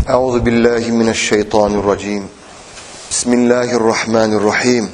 Euzu billahi mineşşeytanirracim. Bismillahirrahmanirrahim.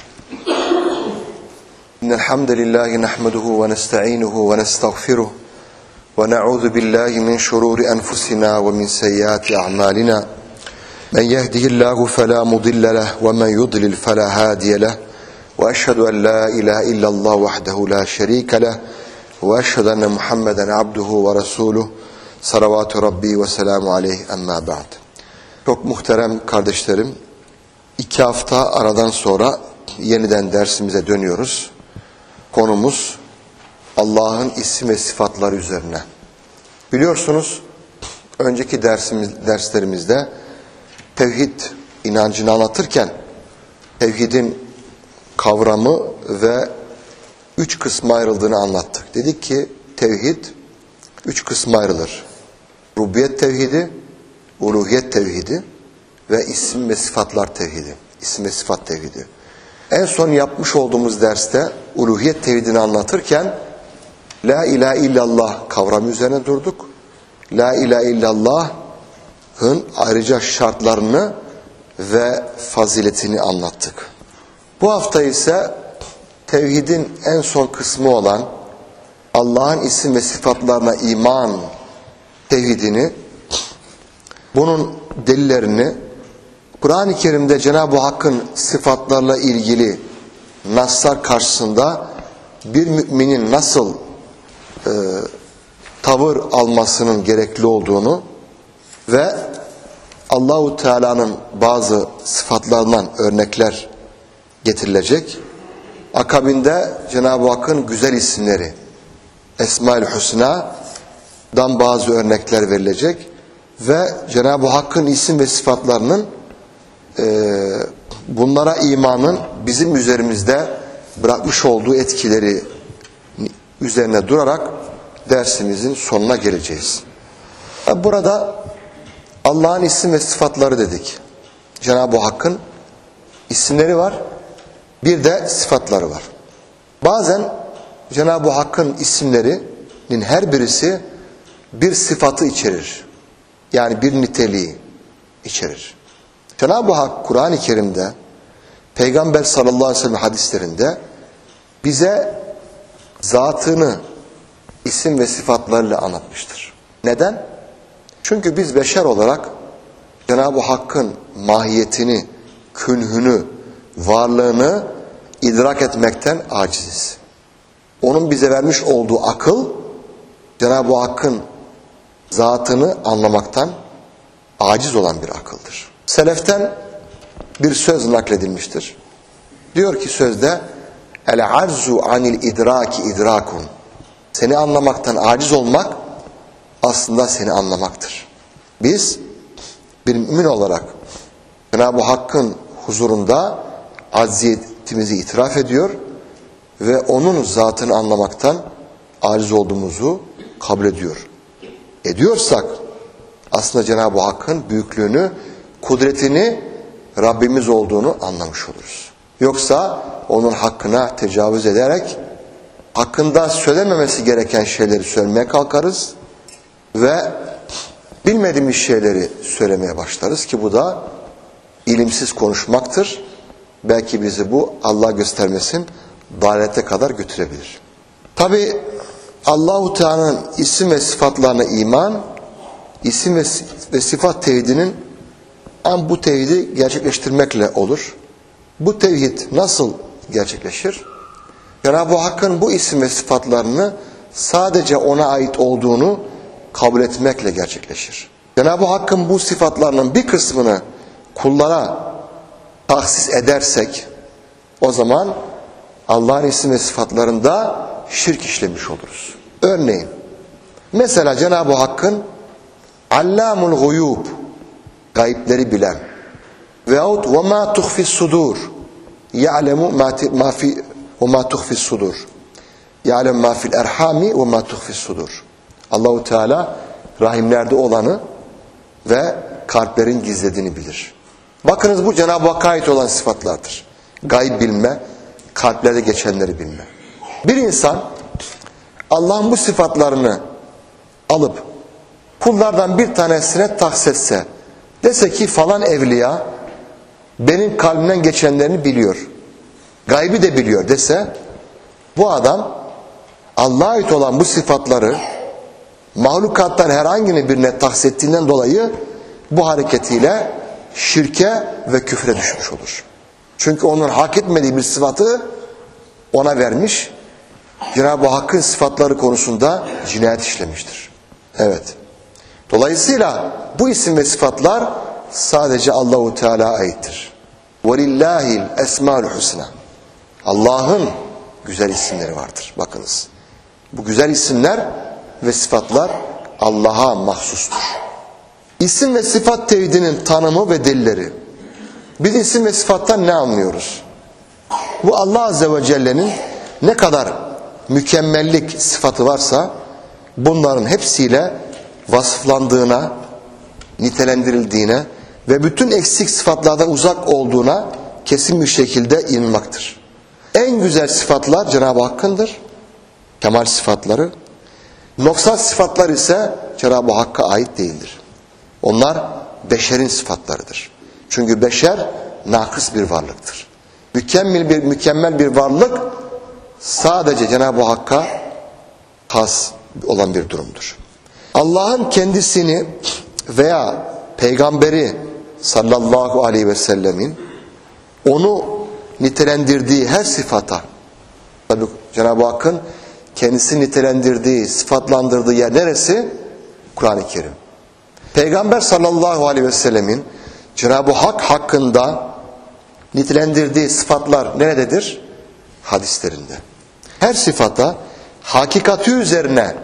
İnnel hamdelellahi nahmeduhu ve nestainuhu ve nestağfiruh ve na'uzu billahi min şururi enfusina ve min seyyiati a'malina. Men yehdihillahu fela mudille leh ve men yudlil fela hadiye leh. Ve eşhedü en la ilahe illallah vahdehu la şerike leh ve eşhedü enne Muhammeden abduhu ve resuluh. Salavatü Rabbi ve selamu aleyh emmâ ba'd. Çok muhterem kardeşlerim, 2 hafta aradan sonra yeniden dersimize dönüyoruz. Konumuz Allah'ın isim ve sıfatları üzerine. Biliyorsunuz önceki derslerimizde tevhid inancını anlatırken tevhidin kavramı ve 3 kısma ayrıldığını anlattık. Dedik ki tevhid 3 kısma ayrılır. Rububiyet tevhidi, uluhiyet tevhidi ve isim ve sıfatlar tevhidi. İsim ve sıfat tevhidi. En son yapmış olduğumuz derste uluhiyet tevhidini anlatırken La ilahe illallah kavramı üzerine durduk. La ilahe illallah'ın ayrıca şartlarını ve faziletini anlattık. Bu hafta ise tevhidin en son kısmı olan Allah'ın isim ve sıfatlarına iman tevhidini, bunun delillerini, Kur'an-ı Kerim'de Cenab-ı Hakk'ın sıfatlarla ilgili naslar karşısında bir müminin nasıl tavır almasının gerekli olduğunu ve Allahu Teala'nın bazı sıfatlarından örnekler getirilecek. Akabinde Cenab-ı Hakk'ın güzel isimleri, Esma-ül Hüsna'dan bazı örnekler verilecek ve Cenab-ı Hakk'ın isim ve sıfatlarının bunlara imanın bizim üzerimizde bırakmış olduğu etkileri üzerine durarak dersimizin sonuna geleceğiz. Burada Allah'ın isim ve sıfatları dedik. Cenab-ı Hakk'ın isimleri var, bir de sıfatları var. Bazen Cenab-ı Hakk'ın isimlerinin her birisi bir sıfatı içerir. Yani bir niteliği içerir. Cenab-ı Hak Kur'an-ı Kerim'de, Peygamber sallallahu aleyhi ve sellem hadislerinde bize zatını isim ve sıfatlarıyla anlatmıştır. Neden? Çünkü biz beşer olarak Cenab-ı Hakk'ın mahiyetini, künhünü, varlığını idrak etmekten aciziz. Onun bize vermiş olduğu akıl, Cenab-ı Hakk'ın zatını anlamaktan aciz olan bir akıldır. Seleften bir söz nakledilmiştir. Diyor ki sözde, El-arzu anil idraki idrakun. Seni anlamaktan aciz olmak, aslında seni anlamaktır. Biz bir mümin olarak Cenab-ı Hakk'ın huzurunda acziyetimizi itiraf ediyor ve onun zatını anlamaktan aciz olduğumuzu kabul ediyorsak aslında Cenab-ı Hakk'ın büyüklüğünü, kudretini, Rabbimiz olduğunu anlamış oluruz. Yoksa onun hakkına tecavüz ederek hakkında söylememesi gereken şeyleri söylemeye kalkarız ve bilmediğimiz şeyleri söylemeye başlarız ki bu da ilimsiz konuşmaktır. Belki bizi bu Allah göstermesin dalalete kadar götürebilir. Tabi Allahu Teala'nın isim ve sıfatlarına iman, isim ve sıfat tevhidinin bu tevhidi gerçekleştirmekle olur. Bu tevhid nasıl gerçekleşir? Cenab-ı Hakk'ın bu isim ve sıfatlarını sadece ona ait olduğunu kabul etmekle gerçekleşir. Cenab-ı Hakk'ın bu sıfatlarının bir kısmını kullara tahsis edersek o zaman Allah'ın isim ve sıfatlarında şirk işlemiş oluruz. Örneğin mesela Cenab-ı Hakk'ın Allamul Guyub, gayipleri bilen veyahut ve ma tuhfis sudur, ya'lemu ma fi ve ma tuhfis sudur, ya'lemu ma fil erhami ve ma tuhfis sudur. Allahu Teala rahimlerde olanı ve kalplerin gizlediğini bilir. Bakınız bu Cenab-ı Hakk'a ait olan sıfatlardır. Gayb bilme, kalplerde geçenleri bilme. Bir insan Allah'ın bu sıfatlarını alıp kullardan bir tanesine tahsis etse Dese ki falan evliya benim kalbimden geçenlerini biliyor, gaybi de biliyor dese, bu adam Allah'a ait olan bu sıfatları mahlukattan herhangi birine tahsis ettiğinden dolayı bu hareketiyle şirke ve küfre düşmüş olur. Çünkü onun hak etmediği bir sıfatı ona vermiş, Cenab-ı Hakk'ın sıfatları konusunda cinayet işlemiştir. Evet. Dolayısıyla bu isim ve sıfatlar sadece Allahu Teala'ya aittir. Velillahil esmaul husna. Allah'ın güzel isimleri vardır. Bakınız. Bu güzel isimler ve sıfatlar Allah'a mahsustur. İsim ve sıfat tevhidinin tanımı ve delilleri. Biz isim ve sıfattan ne anlıyoruz? Bu Allah Azze ve Celle'nin ne kadar mükemmellik sıfatı varsa bunların hepsiyle vasıflandığına, nitelendirildiğine ve bütün eksik sıfatlardan uzak olduğuna kesin bir şekilde inanmaktır. En güzel sıfatlar Cenab-ı Hakk'ındır, kemal sıfatları. Noksan sıfatlar ise Cenab-ı Hakk'a ait değildir. Onlar beşerin sıfatlarıdır. Çünkü beşer nakıs bir varlıktır. Mükemmel bir varlık sadece Cenab-ı Hakk'a has olan bir durumdur. Allah'ın kendisini veya peygamberi sallallahu aleyhi ve sellemin onu nitelendirdiği her sıfata, tabi Cenab-ı Hakk'ın kendisini nitelendirdiği, sıfatlandırdığı yer neresi? Kur'an-ı Kerim. Peygamber sallallahu aleyhi ve sellemin Cenab-ı Hak hakkında nitelendirdiği sıfatlar nerededir? Hadislerinde. Her sıfata hakikati üzerine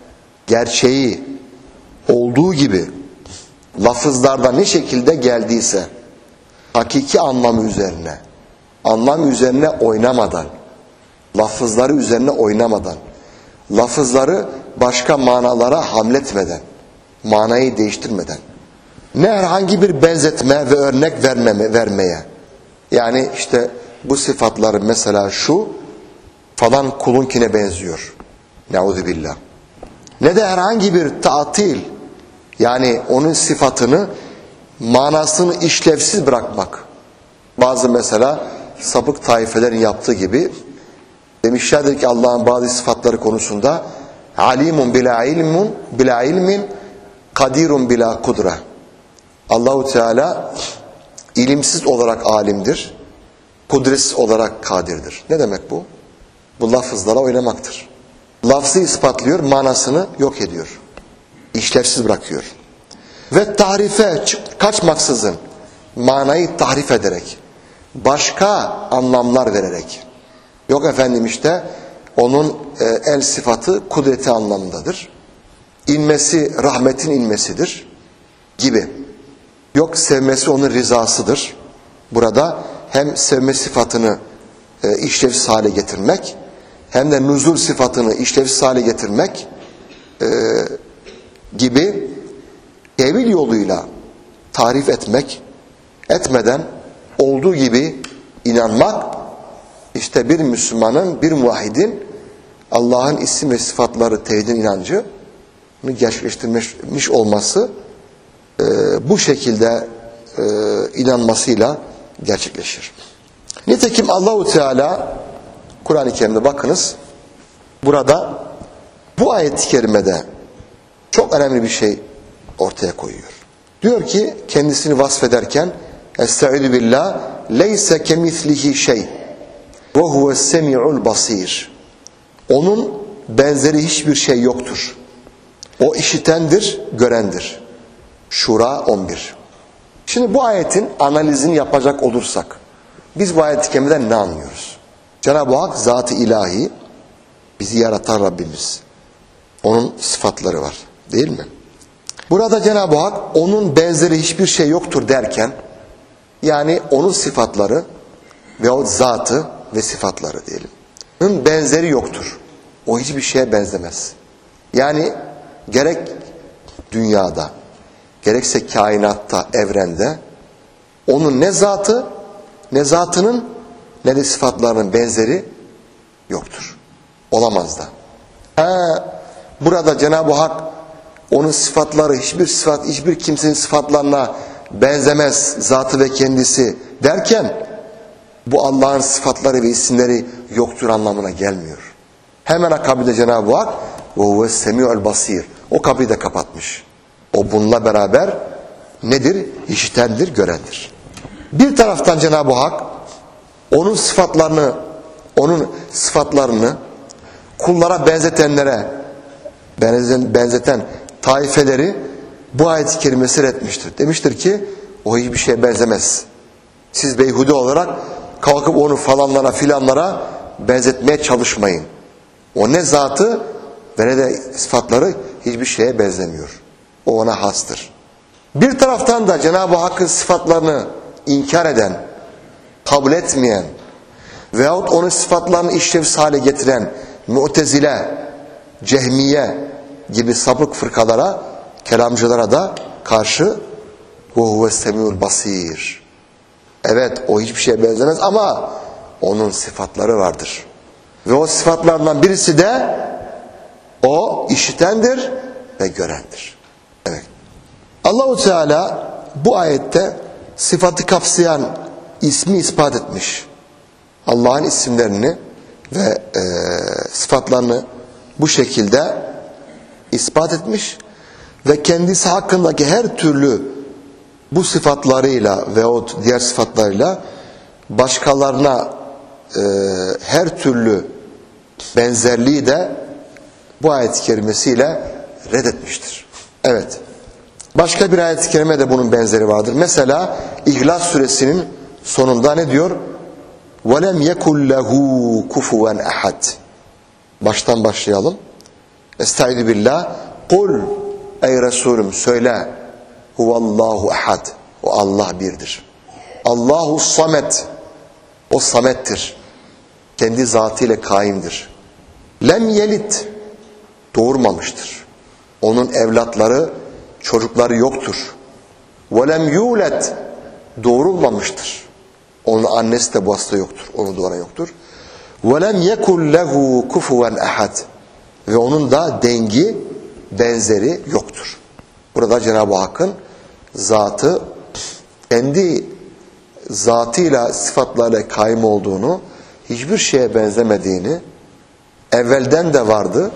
gerçeği olduğu gibi lafızlarda ne şekilde geldiyse hakiki anlamı üzerine, anlam üzerine oynamadan, lafızları üzerine oynamadan, lafızları başka manalara hamletmeden, manayı değiştirmeden, ne herhangi bir benzetme ve örnek vermeye, yani işte bu sıfatların mesela şu falan kulunkine benziyor, neuzubillah, ne de herhangi bir tatil, yani onun sıfatını, manasını işlevsiz bırakmak. Bazı mesela sapık taifelerin yaptığı gibi demişlerdir ki Allah'ın bazı sıfatları konusunda alimun bila ilmin kadirun bila kudra. Allahu Teala ilimsiz olarak alimdir, kudretsiz olarak kadirdir. Ne demek bu? Bu lafızlara oynamaktır. Lafzı ispatlıyor, manasını yok ediyor. İşlevsiz bırakıyor. Ve tahrife kaçmaksızın, manayı tahrif ederek, başka anlamlar vererek, yok efendim işte onun el sıfatı kudreti anlamındadır, İnmesi rahmetin inmesidir gibi. Yok sevmesi onun rızasıdır. Burada hem sevme sıfatını işlevsiz hale getirmek, hem de nuzul sıfatını işlevsiz hale getirmek gibi tevil yoluyla tarif etmeden olduğu gibi inanmak, işte bir Müslümanın, bir muvahhidin Allah'ın isim ve sıfatları tevhidin inancı gerçekleştirmiş olması bu şekilde inanmasıyla gerçekleşir. Nitekim Allahu Teala Kur'an-ı Kerim'de bakınız, burada bu ayet-i kerimede çok önemli bir şey ortaya koyuyor. Diyor ki kendisini vasfederken Estaizu billah leyse kemislihi şey ve huves semi'ul basir. Onun benzeri hiçbir şey yoktur. O işitendir, görendir. Şura 11. Şimdi bu ayetin analizini yapacak olursak biz bu ayet-i kerimeden ne anlıyoruz? Cenab-ı Hak zat-ı ilahi, bizi yaratan Rabbimiz. Onun sıfatları var, değil mi? Burada Cenab-ı Hak onun benzeri hiçbir şey yoktur derken, yani onun sıfatları ve o zatı ve sıfatları diyelim. Onun benzeri yoktur. O hiçbir şeye benzemez. Yani gerek dünyada, gerekse kainatta, evrende onun ne zatı, ne zatının, ne de sıfatlarının benzeri yoktur. Olamaz da. Burada Cenab-ı Hak onun sıfatları hiçbir kimsenin sıfatlarına benzemez zatı ve kendisi derken bu Allah'ın sıfatları ve isimleri yoktur anlamına gelmiyor. Hemen akabinde Cenab-ı Hak وَهُوَ السَّمِيعُ الْبَصِيرُ o kapıyı da kapatmış. O bununla beraber nedir? İşitendir, görendir. Bir taraftan Cenab-ı Hak onun sıfatlarını kullara benzeten taifeleri bu ayet-i kerimesi reddetmiştir. Demiştir ki o hiçbir şeye benzemez. Siz beyhude olarak kalkıp onu falanlara filanlara benzetmeye çalışmayın. O ne zatı ve ne de sıfatları hiçbir şeye benzemiyor. O ona hastır. Bir taraftan da Cenab-ı Hakk'ın sıfatlarını inkar eden, kabul etmeyen veyahut onun sıfatlarını işlevsiz hale getiren Mu'tezile, Cehmiye gibi sapık fırkalara, kelamcılara da karşı وَهُوَ السَّمِيعُ الْبَصِيرُ evet o hiçbir şeye benzemez ama onun sıfatları vardır. Ve o sıfatlardan birisi de o işitendir ve görendir. Evet. Allah-u Teala bu ayette sıfatı kapsayan ismi ispat etmiş. Allah'ın isimlerini ve sıfatlarını bu şekilde ispat etmiş ve kendisi hakkındaki her türlü bu sıfatlarıyla veyahut diğer sıfatlarıyla başkalarına her türlü benzerliği de bu ayet-i kerimesiyle reddetmiştir. Evet. Başka bir ayet-i kerime de bunun benzeri vardır. Mesela İhlas suresinin sonunda ne diyor? وَلَمْ يَكُلْ لَهُ كُفُوًا أَحَدٍ Baştan başlayalım. Estaizu billah. Kul ey Resulüm söyle. Huvallahu ehad. O Allah birdir. Allahu samet. O samettir. Kendi zatıyla kaimdir. Lem yelit. Doğurmamıştır. Onun evlatları, çocukları yoktur. Velem yulet. Doğurulmamıştır. Onun annesi de bu hasta yoktur. Onu doğuran yoktur. Velem yekul lehu kufuven ehad. Ve onun da dengi, benzeri yoktur. Burada Cenab-ı Hakk'ın zatı kendi zatıyla, sıfatlarla kaim olduğunu, hiçbir şeye benzemediğini, evvelden de vardı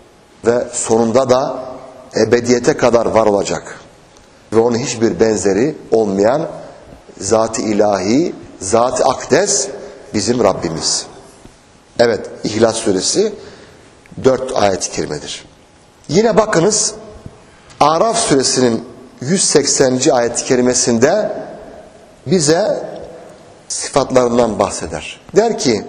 ve sonunda da ebediyete kadar var olacak. Ve onun hiçbir benzeri olmayan zat-ı ilahi, zat-ı akdes bizim Rabbimiz. Evet, İhlas suresi 4 ayet-i kerimedir. Yine bakınız Araf suresinin 180. ayet-i kerimesinde bize sıfatlarından bahseder. Der ki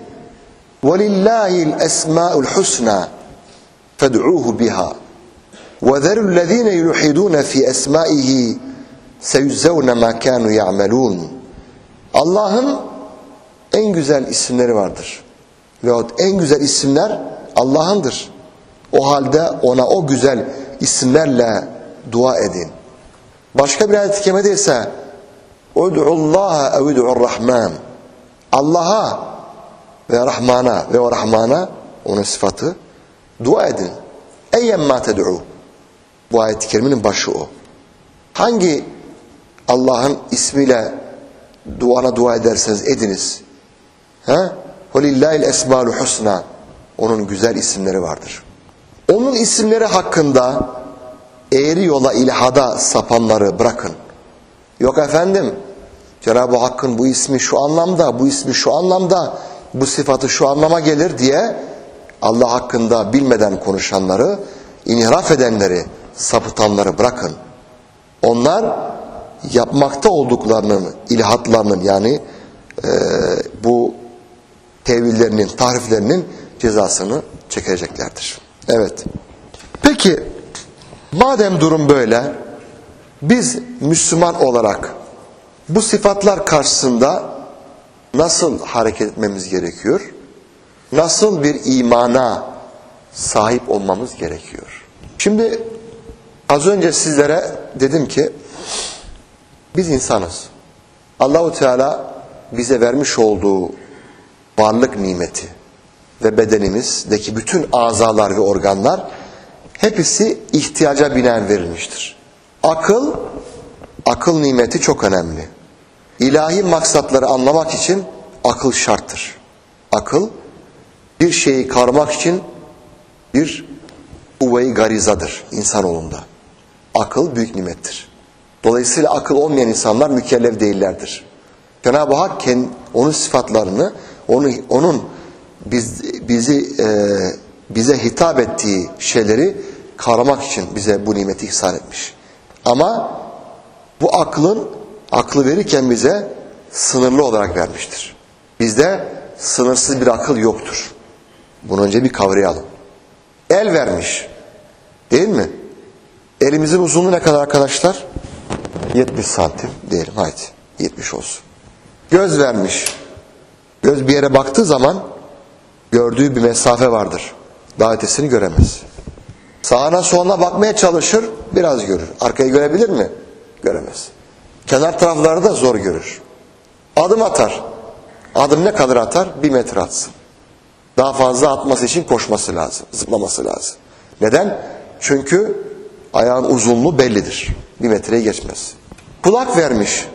وَلِلَّهِ الْأَسْمَاءُ الْحُسْنَى فَادْعُوهُ بِهَا وَذَرُوا الَّذ۪ينَ يُلْحِدُونَ فِي أَسْمَائِهِ سَيُزَّوْنَ مَا كَانُوا يَعْمَلُونَ Allah'ın en güzel isimleri vardır. Veyahut en güzel isimler Allah'ındır. O halde ona o güzel isimlerle dua edin. Başka bir ayet-i kerimede ise اُدْعُ اللّٰهَ اَوْ اُدْعُ الرَّحْمَانِ Allah'a ve Rahman'a ve o Rahman'a onun sıfatı dua edin. اَيَّمَّا تَدْعُوا Bu ayet-i kerimenin başı o. Hangi Allah'ın ismiyle dua ederseniz ediniz. وَلِلَّهِ الْاَسْمَالُ حُسْنَى Onun güzel isimleri vardır. Onun isimleri hakkında eğri yola ilhada sapanları bırakın. Yok efendim Cenab-ı Hakk'ın bu ismi şu anlamda, bu ismi şu anlamda, bu sıfatı şu anlama gelir diye Allah hakkında bilmeden konuşanları, inhiraf edenleri, sapıtanları bırakın. Onlar yapmakta olduklarının, ilhatlarının yani bu tevillerinin, tahriflerinin cezasını çekeceklerdir. Evet. Peki madem durum böyle, biz Müslüman olarak bu sıfatlar karşısında nasıl hareket etmemiz gerekiyor? Nasıl bir imana sahip olmamız gerekiyor? Şimdi az önce sizlere dedim ki biz insanız. Allah-u Teala bize vermiş olduğu varlık nimeti ve bedenimizdeki bütün azalar ve organlar hepsi ihtiyaca binaen verilmiştir. Akıl akıl nimeti çok önemli. İlahi maksatları anlamak için akıl şarttır. Akıl bir şeyi kavramak için bir uvve-i garizadır insanoğlunda. Akıl büyük nimettir. Dolayısıyla akıl olmayan insanlar mükellef değillerdir. Cenab-ı Hak onun sıfatlarını, onun bize hitap ettiği şeyleri kavramak için bize bu nimeti ihsan etmiş. Ama bu aklı verirken bize sınırlı olarak vermiştir. Bizde sınırsız bir akıl yoktur. Bunu önce bir kavrayalım. El vermiş. Değil mi? Elimizin uzunluğu ne kadar arkadaşlar? 70 santim diyelim. Haydi 70 olsun. Göz vermiş. Göz bir yere baktığı zaman gördüğü bir mesafe vardır. Daha ötesini göremez. Sağına soluna bakmaya çalışır, biraz görür. Arkayı görebilir mi? Göremez. Kenar tarafları da zor görür. Adım atar. Adım ne kadar atar? 1 metre atsın. Daha fazla atması için koşması lazım, zıplaması lazım. Neden? Çünkü ayağın uzunluğu bellidir. 1 metreye geçmez. Kulak vermiş.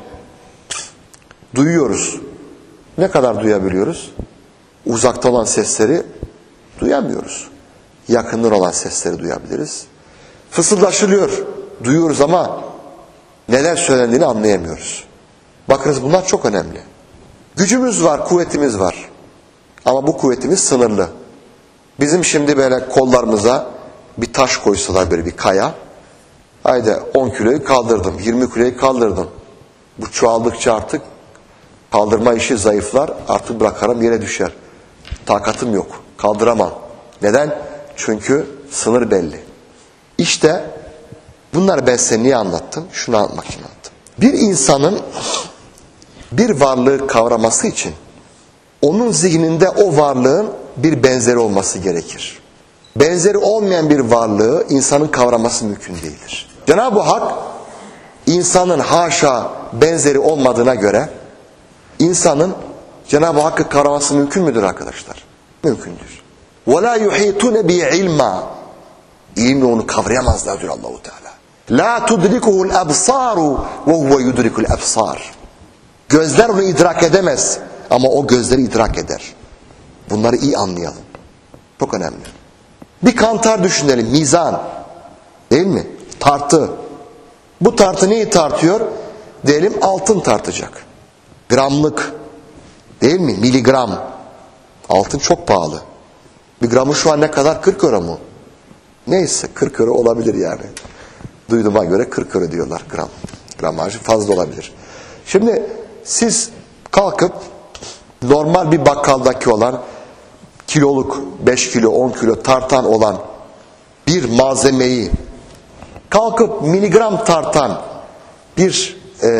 Duyuyoruz. Ne kadar duyabiliyoruz? Uzakta olan sesleri duyamıyoruz. Yakından olan sesleri duyabiliriz. Fısıldaşılıyor. Duyuyoruz ama neler söylendiğini anlayamıyoruz. Bakınız bunlar çok önemli. Gücümüz var, kuvvetimiz var. Ama bu kuvvetimiz sınırlı. Bizim şimdi böyle kollarımıza bir taş koysalar, böyle bir kaya. Haydi 10 kiloyu kaldırdım, 20 kiloyu kaldırdım. Bu çoğaldıkça artık kaldırma işi zayıflar, artık bırakarım yere düşer. Takatım yok, kaldıramam. Neden? Çünkü sınır belli. İşte bunları ben size niye anlattım? Şunu anlatmak için anlattım. Bir insanın bir varlığı kavraması için onun zihninde o varlığın bir benzeri olması gerekir. Benzeri olmayan bir varlığı insanın kavraması mümkün değildir. Cenab-ı Hak insanın haşa benzeri olmadığına göre insanın Cenab-ı Hakk'ı kavraması mümkün müdür arkadaşlar? Mümkündür. وَلَا يُحِيطُونَ بِعِلْمًا İlimle onu kavrayamazlar diyor Allah-u Teala. لَا تُدْرِكُهُ الْأَبْصَارُ وَهُوَ يُدْرِكُ الْأَبْصَارِ Gözler onu idrak edemez ama o gözleri idrak eder. Bunları iyi anlayalım. Çok önemli. Bir kantar düşünelim, mizan. Değil mi? Tartı. Bu tartı neyi tartıyor? Diyelim altın tartacak. Gramlık. Değil mi? Miligram. Altın çok pahalı. Bir gramı şu an ne kadar? 40 euro mu? Neyse 40 euro olabilir yani. Duyduğuma göre 40 euro diyorlar gram. Gramajı fazla olabilir. Şimdi siz kalkıp normal bir bakkaldaki olan kiloluk 5 kilo 10 kilo tartan olan bir malzemeyi kalkıp miligram tartan bir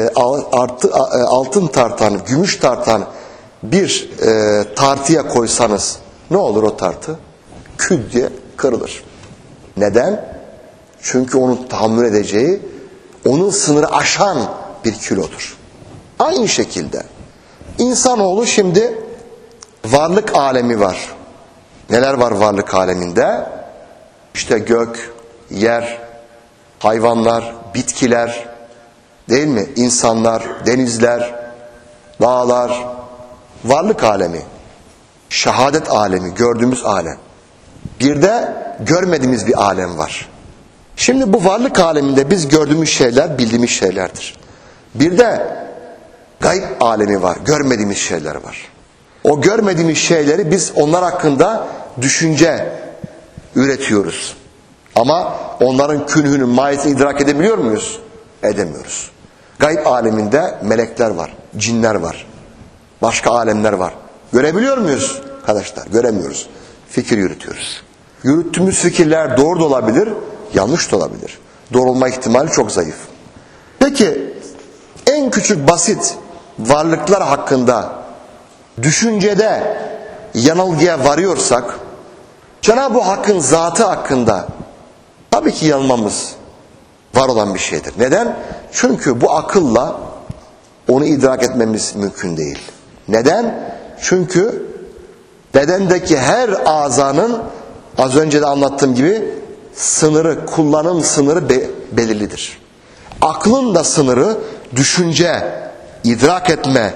altın tartan, gümüş tartan bir tartıya koysanız ne olur o tartı? Küt diye kırılır. Neden? Çünkü onun tahammül edeceği onun sınırı aşan bir kilodur. Aynı şekilde insanoğlu şimdi varlık alemi var. Neler var varlık aleminde? İşte gök, yer, hayvanlar, bitkiler, değil mi? İnsanlar, denizler, dağlar, varlık alemi, şehadet alemi, gördüğümüz alem. Bir de görmediğimiz bir alem var. Şimdi bu varlık aleminde biz gördüğümüz şeyler bildiğimiz şeylerdir. Bir de gayb alemi var, görmediğimiz şeyler var. O görmediğimiz şeyleri biz onlar hakkında düşünce üretiyoruz. Ama onların künhünün, mahiyetini idrak edebiliyor muyuz? Edemiyoruz. Gayb aleminde melekler var, cinler var, başka alemler var. Görebiliyor muyuz arkadaşlar? Göremiyoruz. Fikir yürütüyoruz. Yürüttüğümüz fikirler doğru da olabilir, yanlış da olabilir. Doğru olma ihtimali çok zayıf. Peki en küçük basit varlıklar hakkında düşüncede yanılgıya varıyorsak Cenab-ı Hakk'ın zatı hakkında tabii ki yanılmamız var olan bir şeydir. Neden? Çünkü bu akılla onu idrak etmemiz mümkün değil. Neden? Çünkü bedendeki her azanın az önce de anlattığım gibi sınırı, kullanım sınırı belirlidir. Aklın da sınırı düşünce, idrak etme,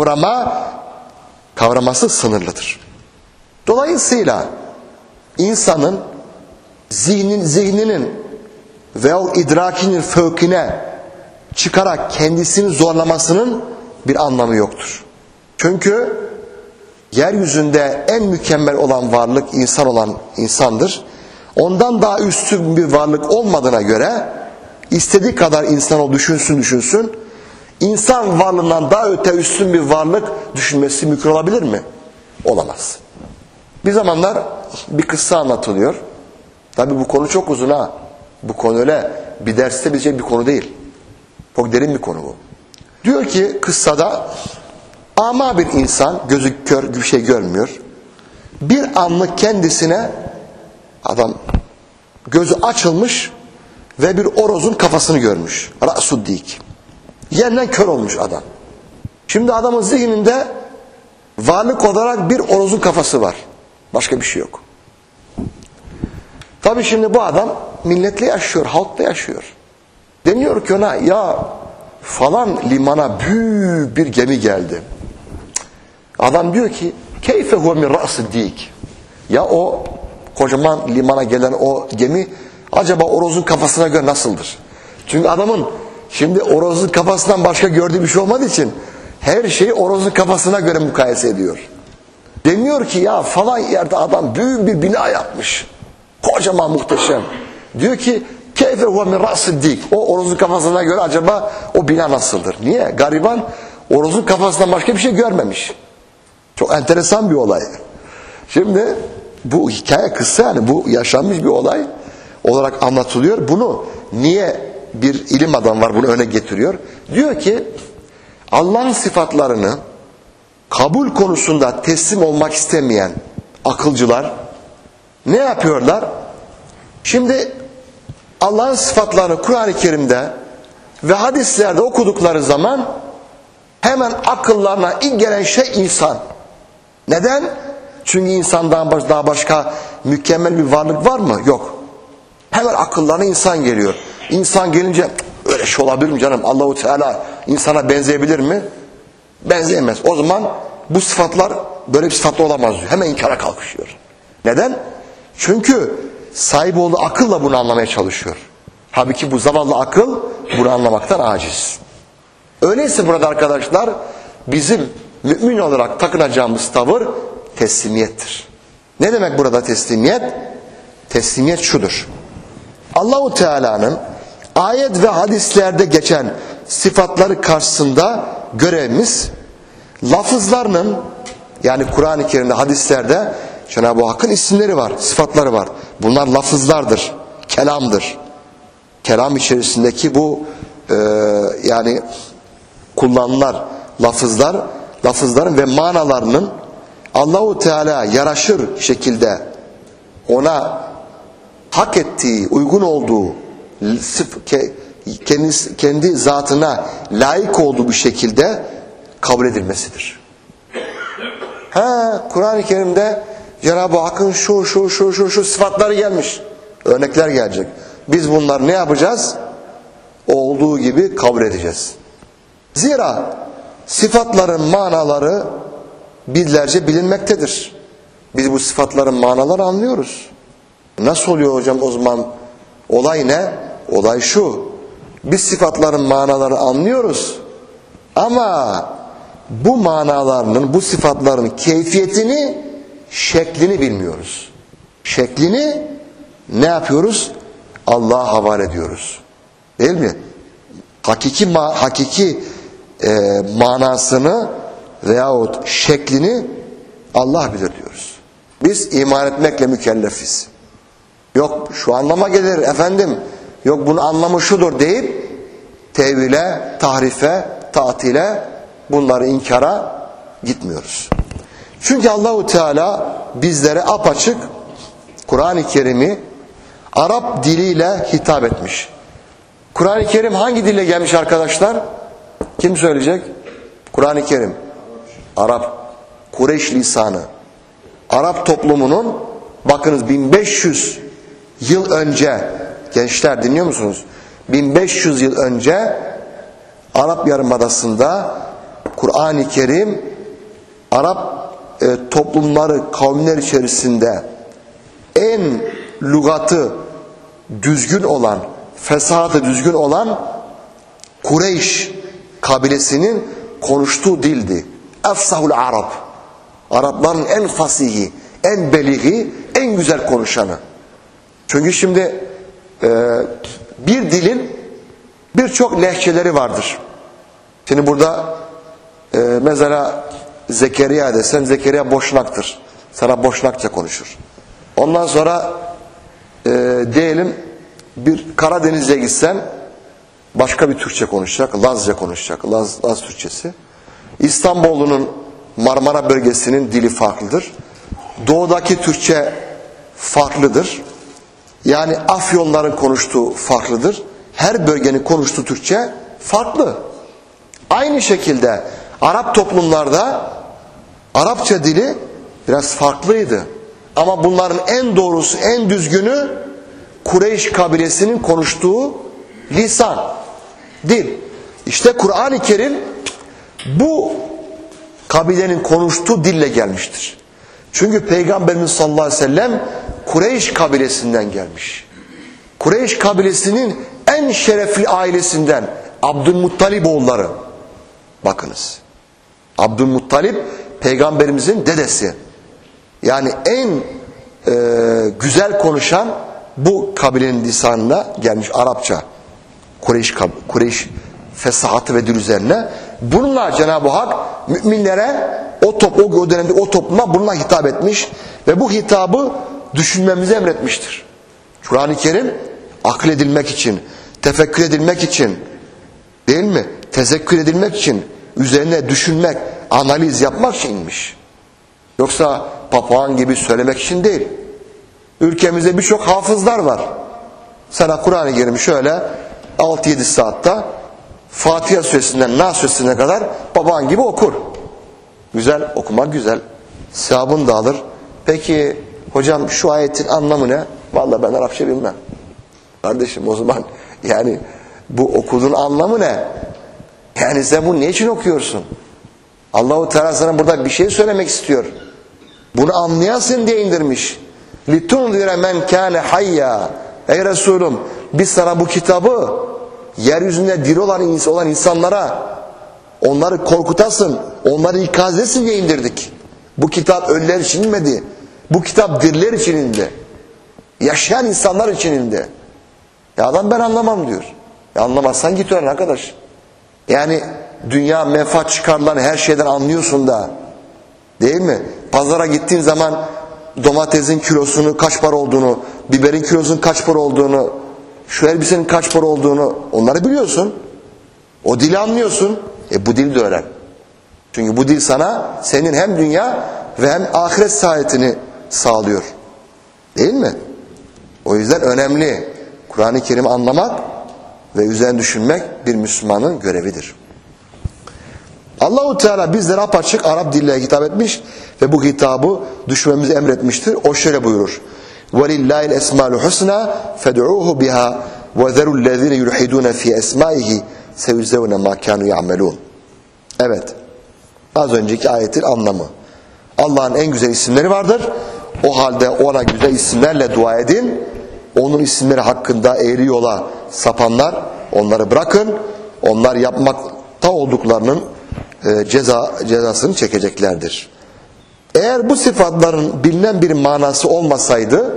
kavraması sınırlıdır. Dolayısıyla insanın zihninin veya idrakinin fevkine çıkarak kendisini zorlamasının bir anlamı yoktur. Çünkü yeryüzünde en mükemmel olan varlık insan olan insandır. Ondan daha üstün bir varlık olmadığına göre istediği kadar insan o düşünsün, insan varlığından daha öte üstün bir varlık düşünmesi mümkün olabilir mi? Olamaz. Bir zamanlar bir kıssa anlatılıyor. Tabi bu konu çok uzun ha. Bu konu öyle bir derste bilecek bir konu değil. Çok derin bir konu bu. Diyor ki kıssada ama bir insan, gözü kör, bir şey görmüyor. Bir anlık kendisine adam gözü açılmış ve bir orozun kafasını görmüş. Ra'suddik. Yeniden kör olmuş adam. Şimdi adamın zihninde varlık olarak bir orozun kafası var. Başka bir şey yok. Tabii şimdi bu adam milletle yaşıyor, halkla yaşıyor. Deniyor ki ona ya falan limana büyük bir gemi geldi. Adam diyor ki keyfe huve min ra'suddik. Ya o kocaman limana gelen o gemi acaba orozun kafasına göre nasıldır? Çünkü adamın şimdi orozun kafasından başka gördüğü bir şey olmadığı için her şeyi orozun kafasına göre mukayese ediyor. Deniyor ki ya falan yerde adam büyük bir bina yapmış. Kocaman muhteşem. Diyor ki keyfe huve min ra'suddik. O orozun kafasına göre acaba o bina nasıldır? Niye? Gariban orozun kafasından başka bir şey görmemiş. Çok enteresan bir olay. Şimdi bu hikaye kısa, yani bu yaşanmış bir olay olarak anlatılıyor. Bunu niye bir ilim adamı var bunu öne getiriyor? Diyor ki Allah'ın sıfatlarını kabul konusunda teslim olmak istemeyen akılcılar ne yapıyorlar? Şimdi Allah'ın sıfatlarını Kur'an-ı Kerim'de ve hadislerde okudukları zaman hemen akıllarına ilk gelen şey insan. Neden? Çünkü insandan daha başka mükemmel bir varlık var mı? Yok. Hemen akıllarına insan geliyor. İnsan gelince öyle şey olabilir mi canım? Allahu Teala insana benzeyebilir mi? Benzeyemez. O zaman bu sıfatlar böyle bir sıfatlar olamaz diyor. Hemen inkara kalkışıyor. Neden? Çünkü sahip olduğu akılla bunu anlamaya çalışıyor. Halbuki bu zavallı akıl bunu anlamaktan aciz. Öyleyse burada arkadaşlar bizim mümin olarak takınacağımız tavır teslimiyettir. Ne demek burada teslimiyet? Teslimiyet şudur. Allahu Teala'nın ayet ve hadislerde geçen sıfatları karşısında görevimiz lafızlarının, yani Kur'an-ı Kerim'de, hadislerde Cenab-ı Hakk'ın isimleri var, sıfatları var. Bunlar lafızlardır, kelamdır. Kelam içerisindeki bu yani kullanılan lafızların ve manalarının Allahu Teala yaraşır şekilde ona hak ettiği, uygun olduğu, kendi zatına layık olduğu bir şekilde kabul edilmesidir. Kur'an-ı Kerim'de Cenab-ı Hakk'ın şu sıfatları gelmiş. Örnekler gelecek. Biz bunları ne yapacağız? Olduğu gibi kabul edeceğiz. Zira sıfatların manaları bizlerce bilinmektedir. Biz bu sıfatların manaları anlıyoruz. Nasıl oluyor hocam o zaman? Olay ne? Olay şu. Biz sıfatların manaları anlıyoruz. Ama bu manalarının, bu sıfatların keyfiyetini, şeklini bilmiyoruz. Şeklini ne yapıyoruz? Allah'a havale ediyoruz. Değil mi? Hakiki manasını veyahut şeklini Allah bilir diyoruz. Biz iman etmekle mükellefiz. Yok şu anlama gelir efendim, yok bunun anlamı şudur deyip tevhile, tahrife, tatile, bunları inkara gitmiyoruz. Çünkü Allahu Teala bizlere apaçık Kur'an-ı Kerim'i Arap diliyle hitap etmiş. Kur'an-ı Kerim hangi dille gelmiş arkadaşlar? Kim söyleyecek? Kur'an-ı Kerim Arap, Kureyş lisanı. Arap toplumunun, bakınız 1500 yıl önce, gençler dinliyor musunuz? 1500 yıl önce Arap Yarımadası'nda Kur'an-ı Kerim Arap toplumları, kavimler içerisinde en lügatı düzgün olan, fesahatı düzgün olan Kureyş kabilesinin konuştuğu dildi. Efsahul Arap. Arapların en fasihi, en beligi, en güzel konuşanı. Çünkü şimdi bir dilin birçok lehçeleri vardır. Şimdi burada mesela Zekeriya desen, Zekeriya Boşnak'tır. Sana Boşnakça konuşur. Ondan sonra diyelim bir Karadeniz'e gitsen başka bir Türkçe konuşacak, Lazca konuşacak, Laz Türkçesi. İstanbul'un Marmara bölgesinin dili farklıdır. Doğudaki Türkçe farklıdır. Yani Afyonların konuştuğu farklıdır. Her bölgenin konuştuğu Türkçe farklı. Aynı şekilde Arap toplumlarda Arapça dili biraz farklıydı. Ama bunların en doğrusu, en düzgünü Kureyş kabilesinin konuştuğu lisan, dil. İşte Kur'an-ı Kerim bu kabilenin konuştuğu dille gelmiştir. Çünkü Peygamberimiz sallallahu aleyhi ve sellem Kureyş kabilesinden gelmiş. Kureyş kabilesinin en şerefli ailesinden Abdülmuttalib oğulları. Bakınız. Abdülmuttalib Peygamberimizin dedesi. Yani en güzel konuşan bu kabilenin lisanına gelmiş Arapça. Kureyş fesahatı ve dil üzerine. Bununla Cenab-ı Hak müminlere o dönemde o topluma bununla hitap etmiş ve bu hitabı düşünmemizi emretmiştir. Kur'an-ı Kerim akıl edilmek için, tefekkür edilmek için, değil mi? Tezekkür edilmek için, üzerine düşünmek, analiz yapmak için inmiş. Yoksa papağan gibi söylemek için değil. Ülkemizde birçok hafızlar var. Sana Kur'an-ı Kerim şöyle 6-7 saatte Fatiha suresinden Nas suresine kadar papağan gibi okur. Güzel, okumak güzel. Sevabını da alır. Peki hocam şu ayetin anlamı ne? Vallahi ben Arapça bilmem. Kardeşim o zaman yani bu okuduğun anlamı ne? Yani sen bunu niçin okuyorsun? Allah-u Teala sana burada bir şey söylemek istiyor. Bunu anlayasın diye indirmiş. لِتُنْذِرَ مَنْ كَانَ حَيَّا Ey Resulüm biz sana bu kitabı yeryüzünde diri olan insanlara onları korkutasın, onları ikaz etsin diye indirdik. Bu kitap ölüler için inmedi. Bu kitap diriler için indi. Yaşayan insanlar için indi. Ya adam ben anlamam diyor. Ya anlamazsan git öğren arkadaş. Yani dünya menfaat çıkarlarını her şeyden anlıyorsun da. Değil mi? Pazara gittiğin zaman domatesin kilosunu kaç para olduğunu, biberin kilosunun kaç para olduğunu, şu elbisenin kaç para olduğunu onları biliyorsun. O dili anlıyorsun. Bu dili de öğren. Çünkü bu dil sana senin hem dünya ve hem ahiret saadetini sağlıyor. Değil mi? O yüzden önemli. Kur'an-ı Kerim'i anlamak ve üzerine düşünmek bir Müslümanın görevidir. Allah-u Teala bizlere apaçık Arap diliyle hitap etmiş ve bu hitabı düşmemizi emretmiştir. O şöyle buyurur. وَلِلَّهِ الْاَسْمَالُ حُسْنَا فَدْعُوهُ بِهَا وَذَرُوا الَّذِينَ يُلْحِدُونَ فِي اَسْمَائِهِ سَيُزَّوْنَ مَا كَانُوا يَعْمَلُونَ Evet. Az önceki ayetin anlamı. Allah'ın en güzel isimleri vardır. O halde ona güzel isimlerle dua edin. Onun isimleri hakkında eğri yola sapanlar onları bırakın. Onlar yapmakta olduklarının cezasını çekeceklerdir. Eğer bu sıfatların bilinen bir manası olmasaydı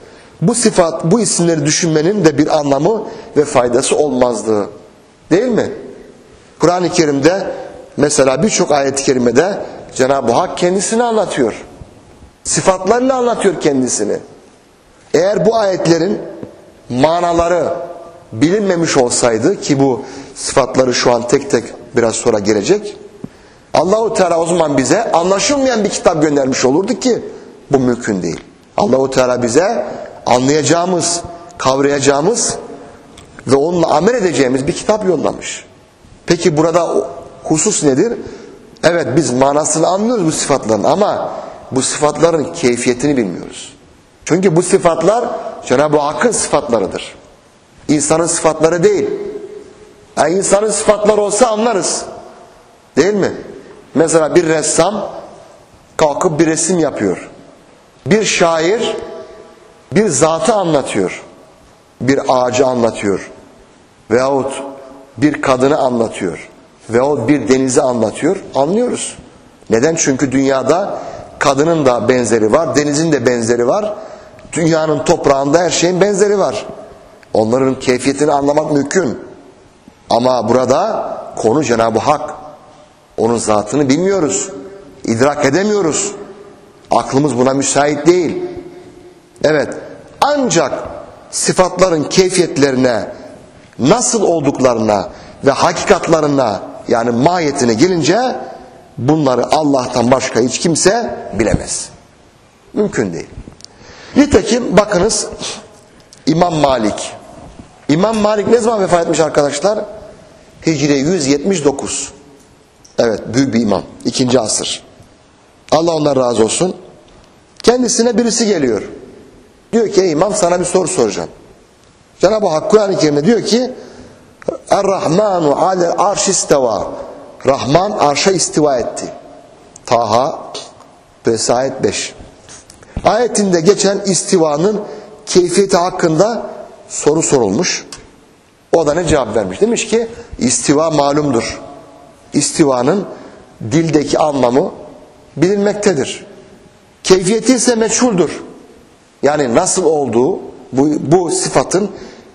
bu isimleri düşünmenin de bir anlamı ve faydası olmazdı. Değil mi? Kur'an-ı Kerim'de mesela birçok ayet-i kerimede Cenab-ı Hak kendisini anlatıyor. Sıfatlarıyla anlatıyor kendisini. Eğer bu ayetlerin manaları bilinmemiş olsaydı ki bu sıfatları şu an tek tek biraz sonra gelecek. Allah-u Teala o zaman bize anlaşılmayan bir kitap göndermiş olurdu ki bu mümkün değil. Allah-u Teala bize anlayacağımız, kavrayacağımız ve onunla amel edeceğimiz bir kitap yollamış. Peki burada husus nedir? Evet biz manasını anlıyoruz bu sıfatların ama bu sıfatların keyfiyetini bilmiyoruz. Çünkü bu sıfatlar Cenab-ı Hakk'ın sıfatlarıdır. İnsanın sıfatları değil. Yani insanın sıfatları olsa anlarız. Değil mi? Mesela bir ressam kalkıp bir resim yapıyor. Bir şair bir zatı anlatıyor. Bir ağacı anlatıyor. Veyahut bir kadını anlatıyor. Veyahut bir denizi anlatıyor. Anlıyoruz. Neden? Çünkü dünyada kadının da benzeri var, denizin de benzeri var. Dünyanın toprağında her şeyin benzeri var. Onların keyfiyetini anlamak mümkün. Ama burada konu Cenab-ı Hak. Onun zatını bilmiyoruz. İdrak edemiyoruz. Aklımız buna müsait değil. Evet. Ancak sıfatların keyfiyetlerine, nasıl olduklarına ve hakikatlarına, yani mahiyetine gelince bunları Allah'tan başka hiç kimse bilemez. Mümkün değil. Nitekim bakınız İmam Malik. İmam Malik ne zaman vefat etmiş arkadaşlar? Hicri 179. Evet, büyük bir imam. 2. asır. Allah ondan razı olsun. Kendisine birisi geliyor. Diyor ki ey imam, sana bir soru soracağım. Cenab-ı Hak Kur'an-ı Kerim'de diyor ki Er-Rahmanu alel arş isteva. Rahman arşa istiva etti. Taha Ayet 5. Ayetinde geçen istivanın keyfiyeti hakkında soru sorulmuş. O da ne cevap vermiş? Demiş ki istiva malumdur. İstivanın dildeki anlamı bilinmektedir. Keyfiyeti ise meçhuldür. Yani nasıl olduğu, bu sıfatın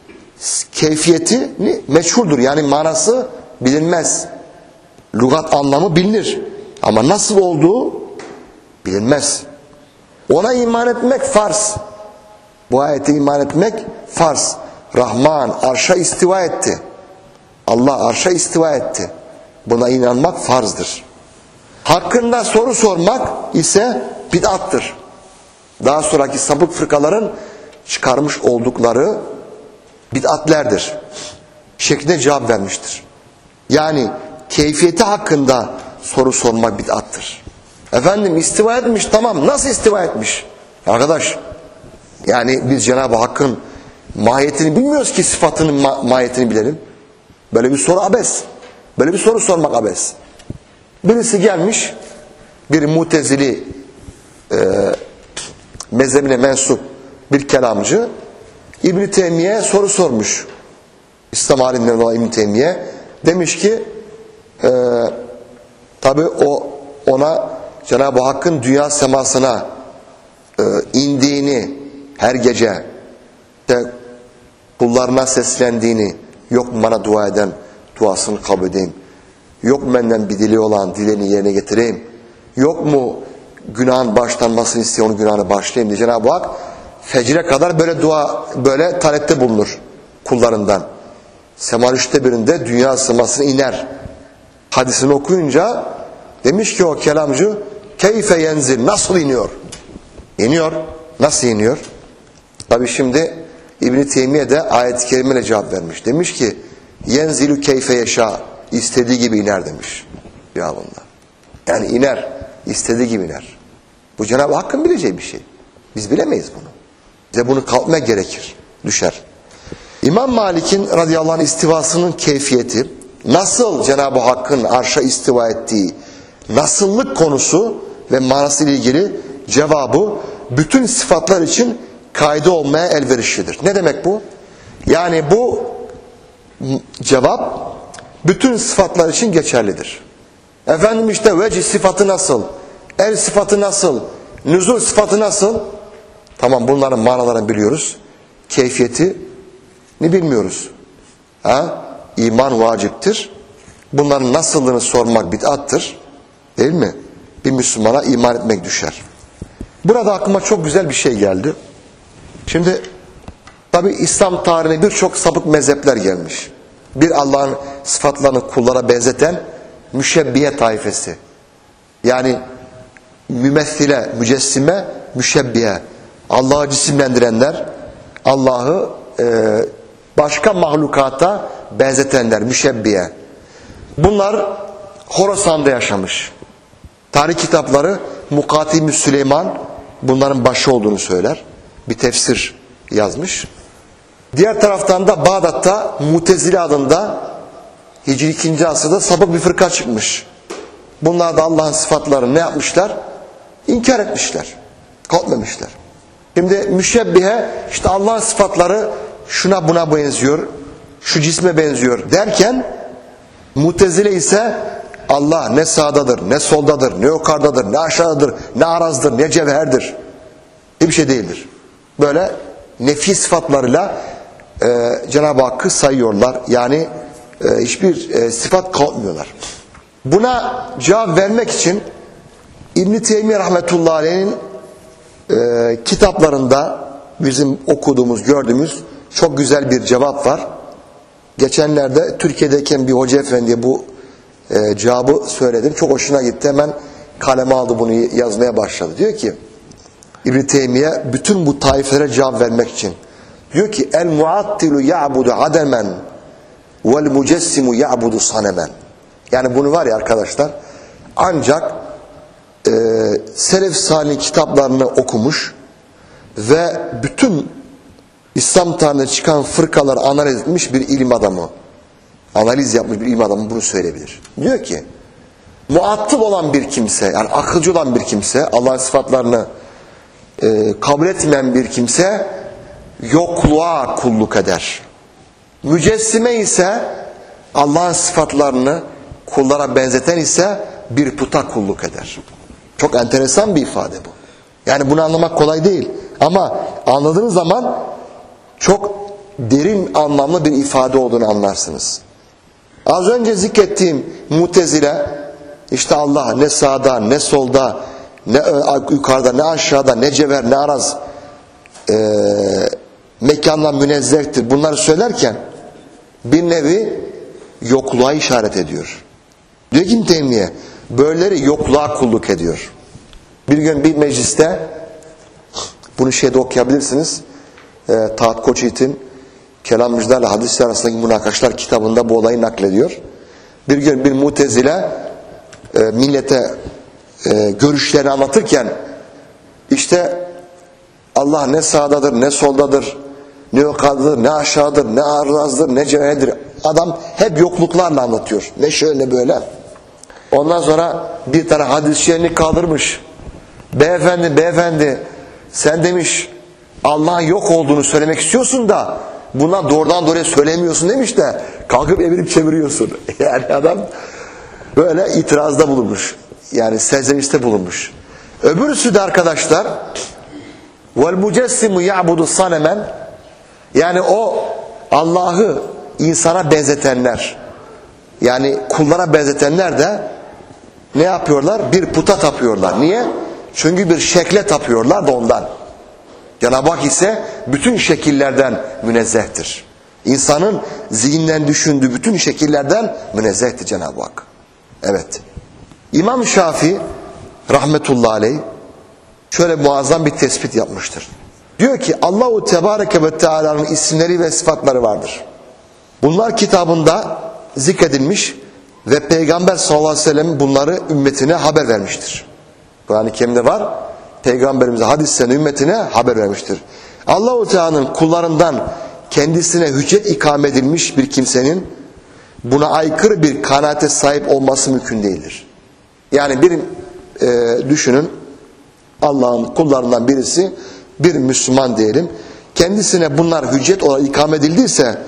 keyfiyeti meçhuldür. Yani manası bilinmez. Lügat anlamı bilinir. Ama nasıl olduğu bilinmez. Ona iman etmek farz. Bu ayete iman etmek farz. Rahman arşa istiva etti. Allah arşa istiva etti. Buna inanmak farzdır. Hakkında soru sormak ise bid'attır. Daha sonraki sapık fırkaların çıkarmış oldukları bid'atlerdir. Şeklinde cevap vermiştir. Yani keyfiyeti hakkında soru sormak bid'attır. Efendim istiva etmiş, tamam, nasıl istiva etmiş? Arkadaş, yani biz Cenab-ı Hakk'ın mahiyetini bilmiyoruz ki sıfatının mahiyetini bilelim. Böyle bir soru abes. Böyle bir soru sormak abes. Birisi gelmiş, bir Mutezili mezhebine mensup bir kelamcı İbn-i Teymiye soru sormuş. İslam alimlerinden olan İbn-i Teymiye demiş ki tabi ona Cenab-ı Hakk'ın dünya semasına indiğini, her gece de kullarına seslendiğini, yok mu bana dua eden duasını kabul edeyim, yok mu benden bir dili olan dileğini yerine getireyim, yok mu günahın bağışlanmasını isteyen onun günahını bağışlayayım diye Cenab-ı Hak fecre kadar böyle dua, böyle talepte bulunur kullarından. Sema 3'te birinde dünya semasına iner. Hadisini okuyunca demiş ki o kelamcı keyfe yenzil, nasıl iniyor? İniyor. Nasıl iniyor? Tabi şimdi İbn-i Teymiye de ayet-i kerimeyle cevap vermiş. Demiş ki yenzilü keyfe yeşâ, istediği gibi iner demiş. Cevabında. Yani iner. İstediği gibi iner. Bu Cenab-ı Hakk'ın bileceği bir şey. Biz bilemeyiz bunu. Bize bunu kalkmak gerekir. Düşer. İmam Malik'in radıyallahu anh istivasının keyfiyeti, nasıl Cenab-ı Hakk'ın arşa istiva ettiği, nasıllık konusu ve manası ile ilgili cevabı bütün sıfatlar için kaydı olmaya elverişlidir. Ne demek bu? Yani bu cevap bütün sıfatlar için geçerlidir. Efendim işte vecih sıfatı nasıl? El sıfatı nasıl? Nüzul sıfatı nasıl? Tamam, bunların manalarını biliyoruz. Keyfiyetini bilmiyoruz. İman vaciptir. Bunların nasıllığını sormak bid'attır. Değil mi? Bir Müslümana iman etmek düşer. Burada aklıma çok güzel bir şey geldi. Şimdi tabi İslam tarihine birçok sapık mezhepler gelmiş. Bir Allah'ın sıfatlarını kullara benzeten müşebbihe taifesi. Yani mümessile, mücessime, müşebbihe. Allah'ı cisimlendirenler, Allah'ı başka mahlukata benzetenler, müşebbihe. Bunlar Horasan'da yaşamış. Tarih kitapları Diğer taraftan da Bağdat'ta Mutezile adında Hicri 2. asırda sapık bir fırka çıkmış. Bunlar da Allah'ın sıfatlarını ne yapmışlar? İnkar etmişler. Kalkmamışlar. Şimdi müşebbihe işte Allah'ın sıfatları şuna buna benziyor, şu cisme benziyor derken Mutezile ise Allah ne sağdadır, ne soldadır, ne yukarıdadır, ne aşağıdadır, ne arazdır, ne cevherdir. Bir şey değildir. Böyle nefi sıfatlarıyla Cenab-ı Hakk'ı sayıyorlar. Yani hiçbir sıfat kalmıyorlar. Buna cevap vermek için İbn-i Teymiye rahmetullahi aleyh'in kitaplarında bizim okuduğumuz, gördüğümüz çok güzel bir cevap var. Geçenlerde Türkiye'deyken bir hoca efendiye bu cevabı söyledim. Çok hoşuna gitti. Hemen kaleme aldı, bunu yazmaya başladı. Diyor ki İbn-i Teymiye bütün bu taifelere cevap vermek için diyor ki el muattilu ya'budu ademen vel mucessimu ya'budu sanemen. Yani bunu var ya arkadaşlar, ancak Selef Salih kitaplarını okumuş ve bütün İslam tarihinde çıkan fırkaları analiz etmiş bir ilim adamı, analiz yapmış bir ilim adamı bunu söyleyebilir. Diyor ki muattıl olan bir kimse, yani akılcı olan bir kimse, Allah'ın sıfatlarını kabul etmeyen bir kimse yokluğa kulluk eder. Mücessime ise Allah'ın sıfatlarını kullara benzeten ise bir puta kulluk eder. Çok enteresan bir ifade bu. Yani bunu anlamak kolay değil. Ama anladığınız zaman çok derin anlamlı bir ifade olduğunu anlarsınız. Az önce zikrettiğim Mutezile, işte Allah ne sağda, ne solda, ne yukarıda, ne aşağıda, ne cevher, ne araz mekandan münezzehtir. Bunları söylerken bir nevi yokluğa işaret ediyor. Diyor ki İbn Teymiye, böyleleri yokluğa kulluk ediyor. Bir gün bir mecliste, bunu şeyde okuyabilirsiniz, Tahat Koçyiğit'in Kelam Müjdar'la hadisler arasındaki münakaşalar kitabında bu olayı naklediyor. Bir gün bir Mutezile millete görüşlerini anlatırken işte Allah ne sağdadır, ne soldadır, ne yukarıdadır, ne aşağıdır, ne arazdır, ne cevherdir. Adam hep yokluklarla anlatıyor. Ne şöyle ne böyle. Ondan sonra bir tane hadis-i şerifini kaldırmış. Beyefendi sen demiş Allah'ın yok olduğunu söylemek istiyorsun da buna doğrudan doğruya söylemiyorsun demiş de kalkıp evirip çeviriyorsun. Yani adam böyle itirazda bulunmuş. Yani serzenişte bulunmuş. Öbürsü de arkadaşlar vel mucessimu ya'budu sanemen, yani o Allah'ı insana benzetenler, yani kullara benzetenler de ne yapıyorlar? Bir puta tapıyorlar. Niye? Çünkü bir şekle tapıyorlar da ondan. Cenab-ı Hak ise bütün şekillerden münezzehtir. İnsanın zihninden düşündüğü bütün şekillerden münezzehtir Cenab-ı Hak. Evet. İmam Şafii rahmetullahi aleyh şöyle muazzam bir tespit yapmıştır. Diyor ki Allahu Tebareke ve Teala'nın isimleri ve sıfatları vardır. Bunlar kitabında zikredilmiş ve Peygamber sallallahu aleyhi ve sellem bunları ümmetine haber vermiştir. Kur'an-ı Kerim'de var. Peygamberimize hadislerini ümmetine haber vermiştir. Allahu Teala'nın kullarından kendisine hüccet ikame edilmiş bir kimsenin buna aykırı bir kanaate sahip olması mümkün değildir. Yani bir düşünün, Allah'ın kullarından birisi, bir Müslüman diyelim, kendisine bunlar hüccet olarak ikame edildiyse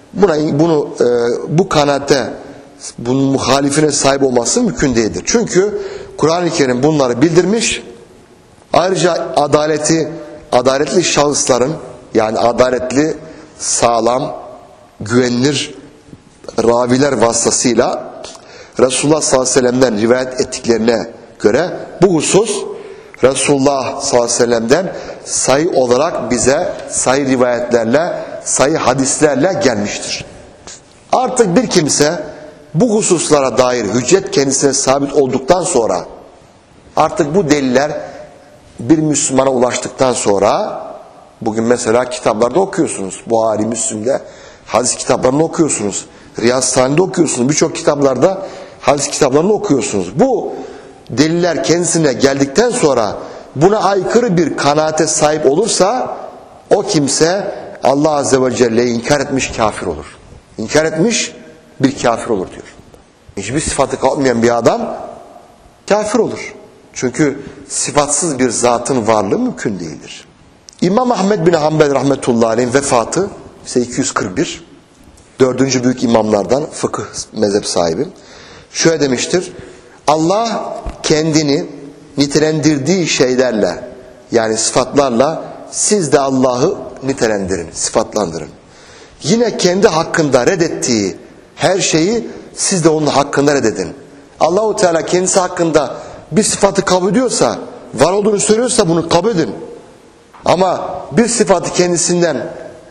bu kanaate, bunun muhalifine sahip olması mümkün değildir. Çünkü Kur'an-ı Kerim bunları bildirmiş. Ayrıca adaletli şahısların, yani adaletli, sağlam, güvenilir raviler vasıtasıyla Resulullah sallallahu aleyhi ve sellem'den rivayet ettiklerine göre bu husus Resulullah sallallahu aleyhi ve sellem'den sahih olarak bize sahih rivayetlerle, sahih hadislerle gelmiştir. Artık bir kimse bu hususlara dair hüccet kendisine sabit olduktan sonra, artık bu deliller bir Müslümana ulaştıktan sonra, bugün mesela kitaplarda okuyorsunuz, Buhari, Müslim'de hadis kitaplarını okuyorsunuz, Riyaz-ı Salih'de okuyorsunuz, birçok kitaplarda hadis kitaplarını okuyorsunuz. Bu deliller kendisine geldikten sonra buna aykırı bir kanaate sahip olursa o kimse Allah Azze ve Celle'yi inkar etmiş kafir olur. İnkar etmiş bir kafir olur diyor. Hiçbir sıfatı kalmayan bir adam kafir olur. Çünkü sıfatsız bir zatın varlığı mümkün değildir. İmam Ahmed bin Hanbel rahmetullahi aleyh'in vefatı ise 241. 4. büyük imamlardan, fıkıh mezhep sahibi. Şöyle demiştir. Allah kendini nitelendirdiği şeylerle, yani sıfatlarla siz de Allah'ı nitelendirin, sıfatlandırın. Yine kendi hakkında reddettiği her şeyi siz de onun hakkında reddedin. Allah-u Teala kendisi hakkında bir sıfatı kabul ediyorsa, var olduğunu söylüyorsa bunu kabul edin. Ama bir sıfatı kendisinden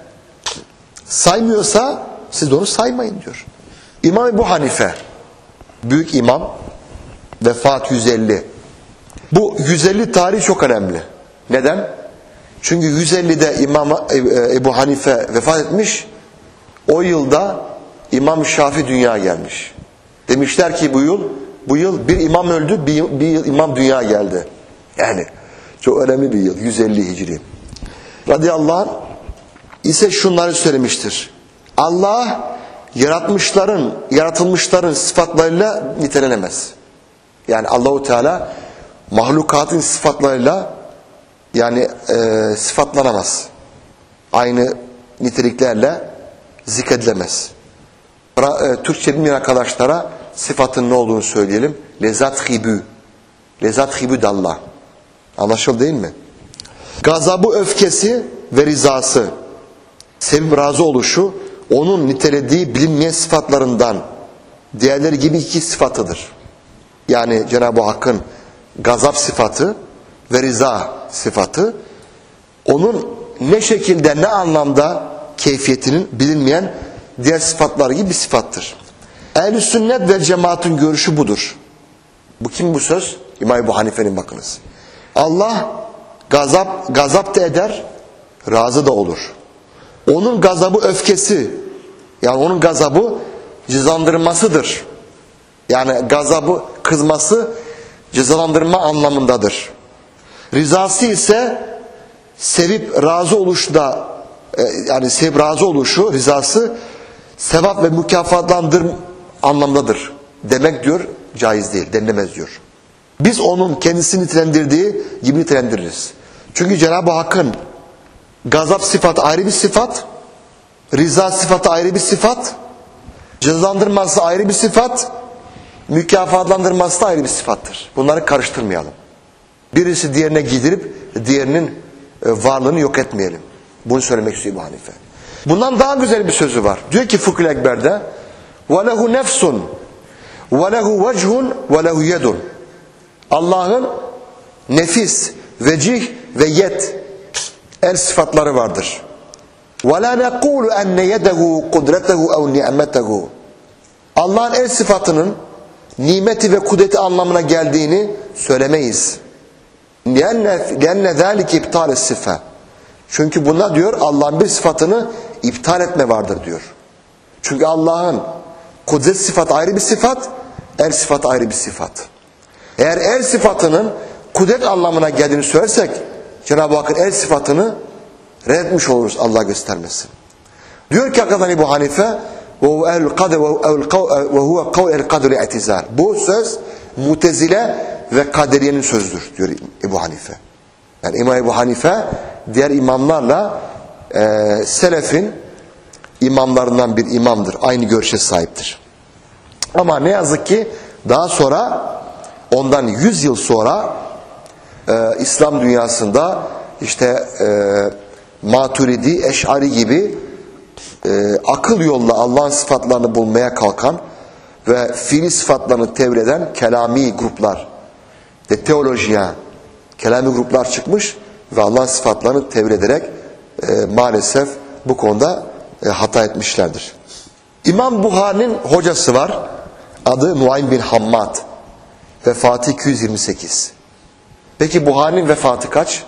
saymıyorsa siz de onu saymayın diyor. İmam Ebu Hanife, büyük imam, vefat 150. Bu 150 tarihi çok önemli. Neden? Çünkü 150'de İmam Ebu Hanife vefat etmiş. O yılda İmam Şafii dünyaya gelmiş. Demişler ki bu yıl bir imam öldü, bir imam dünyaya geldi. Yani çok önemli bir yıl, 150 Hicri. Radıyallahu anh ise şunları söylemiştir. Allah yaratılmışların sıfatlarıyla nitelenemez. Yani Allahu Teala mahlukatın sıfatlarıyla yani sıfatlanamaz. Aynı niteliklerle zikredilemez. Türkçe bilmeyen arkadaşlara sıfatın ne olduğunu söyleyelim. Lezat hibü. Lezat hibü d'Allah. Anlaşıldı değil mi? Gazabı, öfkesi ve rizası. Sevip razı oluşu onun nitelediği bilinmeyen sıfatlarından diğerleri gibi iki sıfatıdır. Yani Cenab-ı Hakk'ın gazap sıfatı ve riza sıfatı onun ne şekilde ne anlamda keyfiyetinin bilinmeyen diğer sıfatlar gibi bir sıfattır. Ehl-i sünnet ve cemaatin görüşü budur. Bu kim bu söz? İmam Ebu Hanife'nin bakınız. Allah gazap da eder, razı da olur. Onun gazabı öfkesi, yani onun gazabı cezalandırmasıdır. Yani gazabı, kızması cezalandırma anlamındadır. Rizası ise sevip razı oluşu da yani sevip razı oluşu, rizası sevap ve mükafatlandır anlamdadır. Demek diyor caiz değil, denilemez diyor. Biz onun kendisini nitelendirdiği gibi nitelendiririz. Çünkü Cenab-ı Hakk'ın gazap sıfatı ayrı bir sıfat, riza sıfatı ayrı bir sıfat, cezalandırması ayrı bir sıfat, mükafatlandırması da ayrı bir sıfattır. Bunları karıştırmayalım. Birisi diğerine giydirip diğerinin varlığını yok etmeyelim. Bunu söylemek istiyor İbn Hanife. Bundan daha güzel bir sözü var. Diyor ki Fıkh-ül Ekber'de وَلَهُ نَفْسٌ وَلَهُ وَجْهٌ وَلَهُ يَدٌ. Allah'ın nefis, vecih ve yet el sıfatları vardır. وَلَا نَقُولُ أَنَّ يَدَهُ قُدْرَتَهُ اَوْ نِعْمَتَهُ. Allah'ın el sıfatının nimeti ve kudreti anlamına geldiğini söylemeyiz. لِأَنَّ ذَٰلِكِ اِبْتَالِ الصِّفَةِ. Çünkü buna diyor Allah'ın bir sıfatını iptal etme vardır diyor. Çünkü Allah'ın kudret sıfatı ayrı bir sıfat, el sıfatı ayrı bir sıfat. Eğer el sıfatının kudret anlamına geldiğini söylersek Cenab-ı Hakk'ın el sıfatını reddetmiş oluruz, Allah göstermesin. Diyor ki hakikaten Ebu Hanife وَهُوَ قَوْ الْقَدْرِ اَعْتِزَالِ. Bu söz Mutezile ve Kaderiye'nin sözüdür diyor Ebu Hanife. Yani İmam Ebu Hanife diğer imamlarla selefin imamlarından bir imamdır. Aynı görüşe sahiptir. Ama ne yazık ki daha sonra ondan 100 yıl sonra İslam dünyasında işte Maturidi, Eş'ari gibi akıl yolla Allah'ın sıfatlarını bulmaya kalkan ve fiili sıfatlarını tevil eden kelami gruplar ve teolojiyen kelami gruplar çıkmış ve Allah'ın sıfatlarını tevil ederek maalesef bu konuda hata etmişlerdir. İmam Buhari'nin hocası var. Adı Nuaym bin Hammad. Vefatı 228. Peki Buhari'nin vefatı kaç?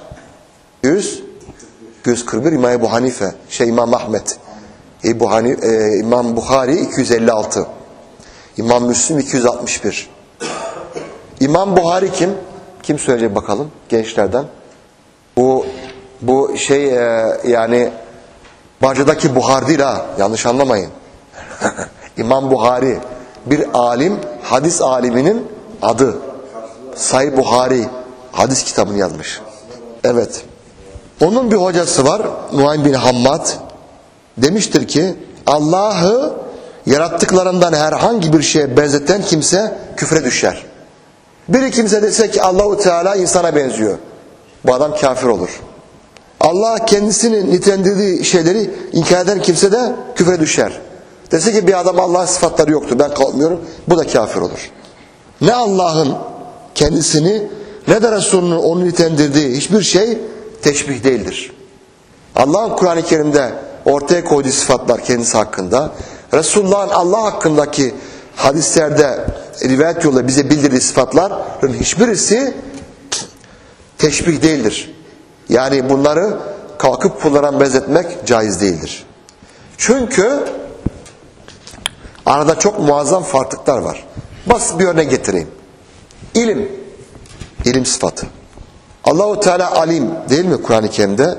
141. İmam Ebu Hanife, İmam Ahmet. İmam Buhari 256. İmam Müslim 261. İmam Buhari kim? Kim söyleyecek bakalım gençlerden? Bu yani Bacıdaki Buhar değil ha, yanlış anlamayın. İmam Buhari bir alim, hadis aliminin adı. Sahih Buhari hadis kitabını yazmış. Evet. Onun bir hocası var, Nuaym bin Hammad. Demiştir ki Allah'ı yarattıklarından herhangi bir şeye benzeten kimse küfre düşer. Biri kimse dese ki Allahu Teala insana benziyor, bu adam kafir olur. Allah kendisini nitelendirdiği şeyleri inkar eden kimse de küfre düşer. Dese ki bir adam Allah'ın sıfatları yoktur, ben kalkmıyorum, bu da kafir olur. Ne Allah'ın kendisini ne de Resulünün onu nitelendirdiği hiçbir şey teşbih değildir. Allah'ın Kur'an-ı Kerim'de ortaya koyduğu sıfatlar kendisi hakkında, Resulullah'ın Allah hakkındaki hadislerde rivayet yoluyla bize bildirdiği sıfatların hiçbirisi teşbih değildir. Yani bunları kalkıp kullarına benzetmek caiz değildir. Çünkü arada çok muazzam farklılıklar var. Basit bir örnek getireyim. İlim sıfatı. Allahu Teala alim değil mi Kur'an-ı Kerim'de?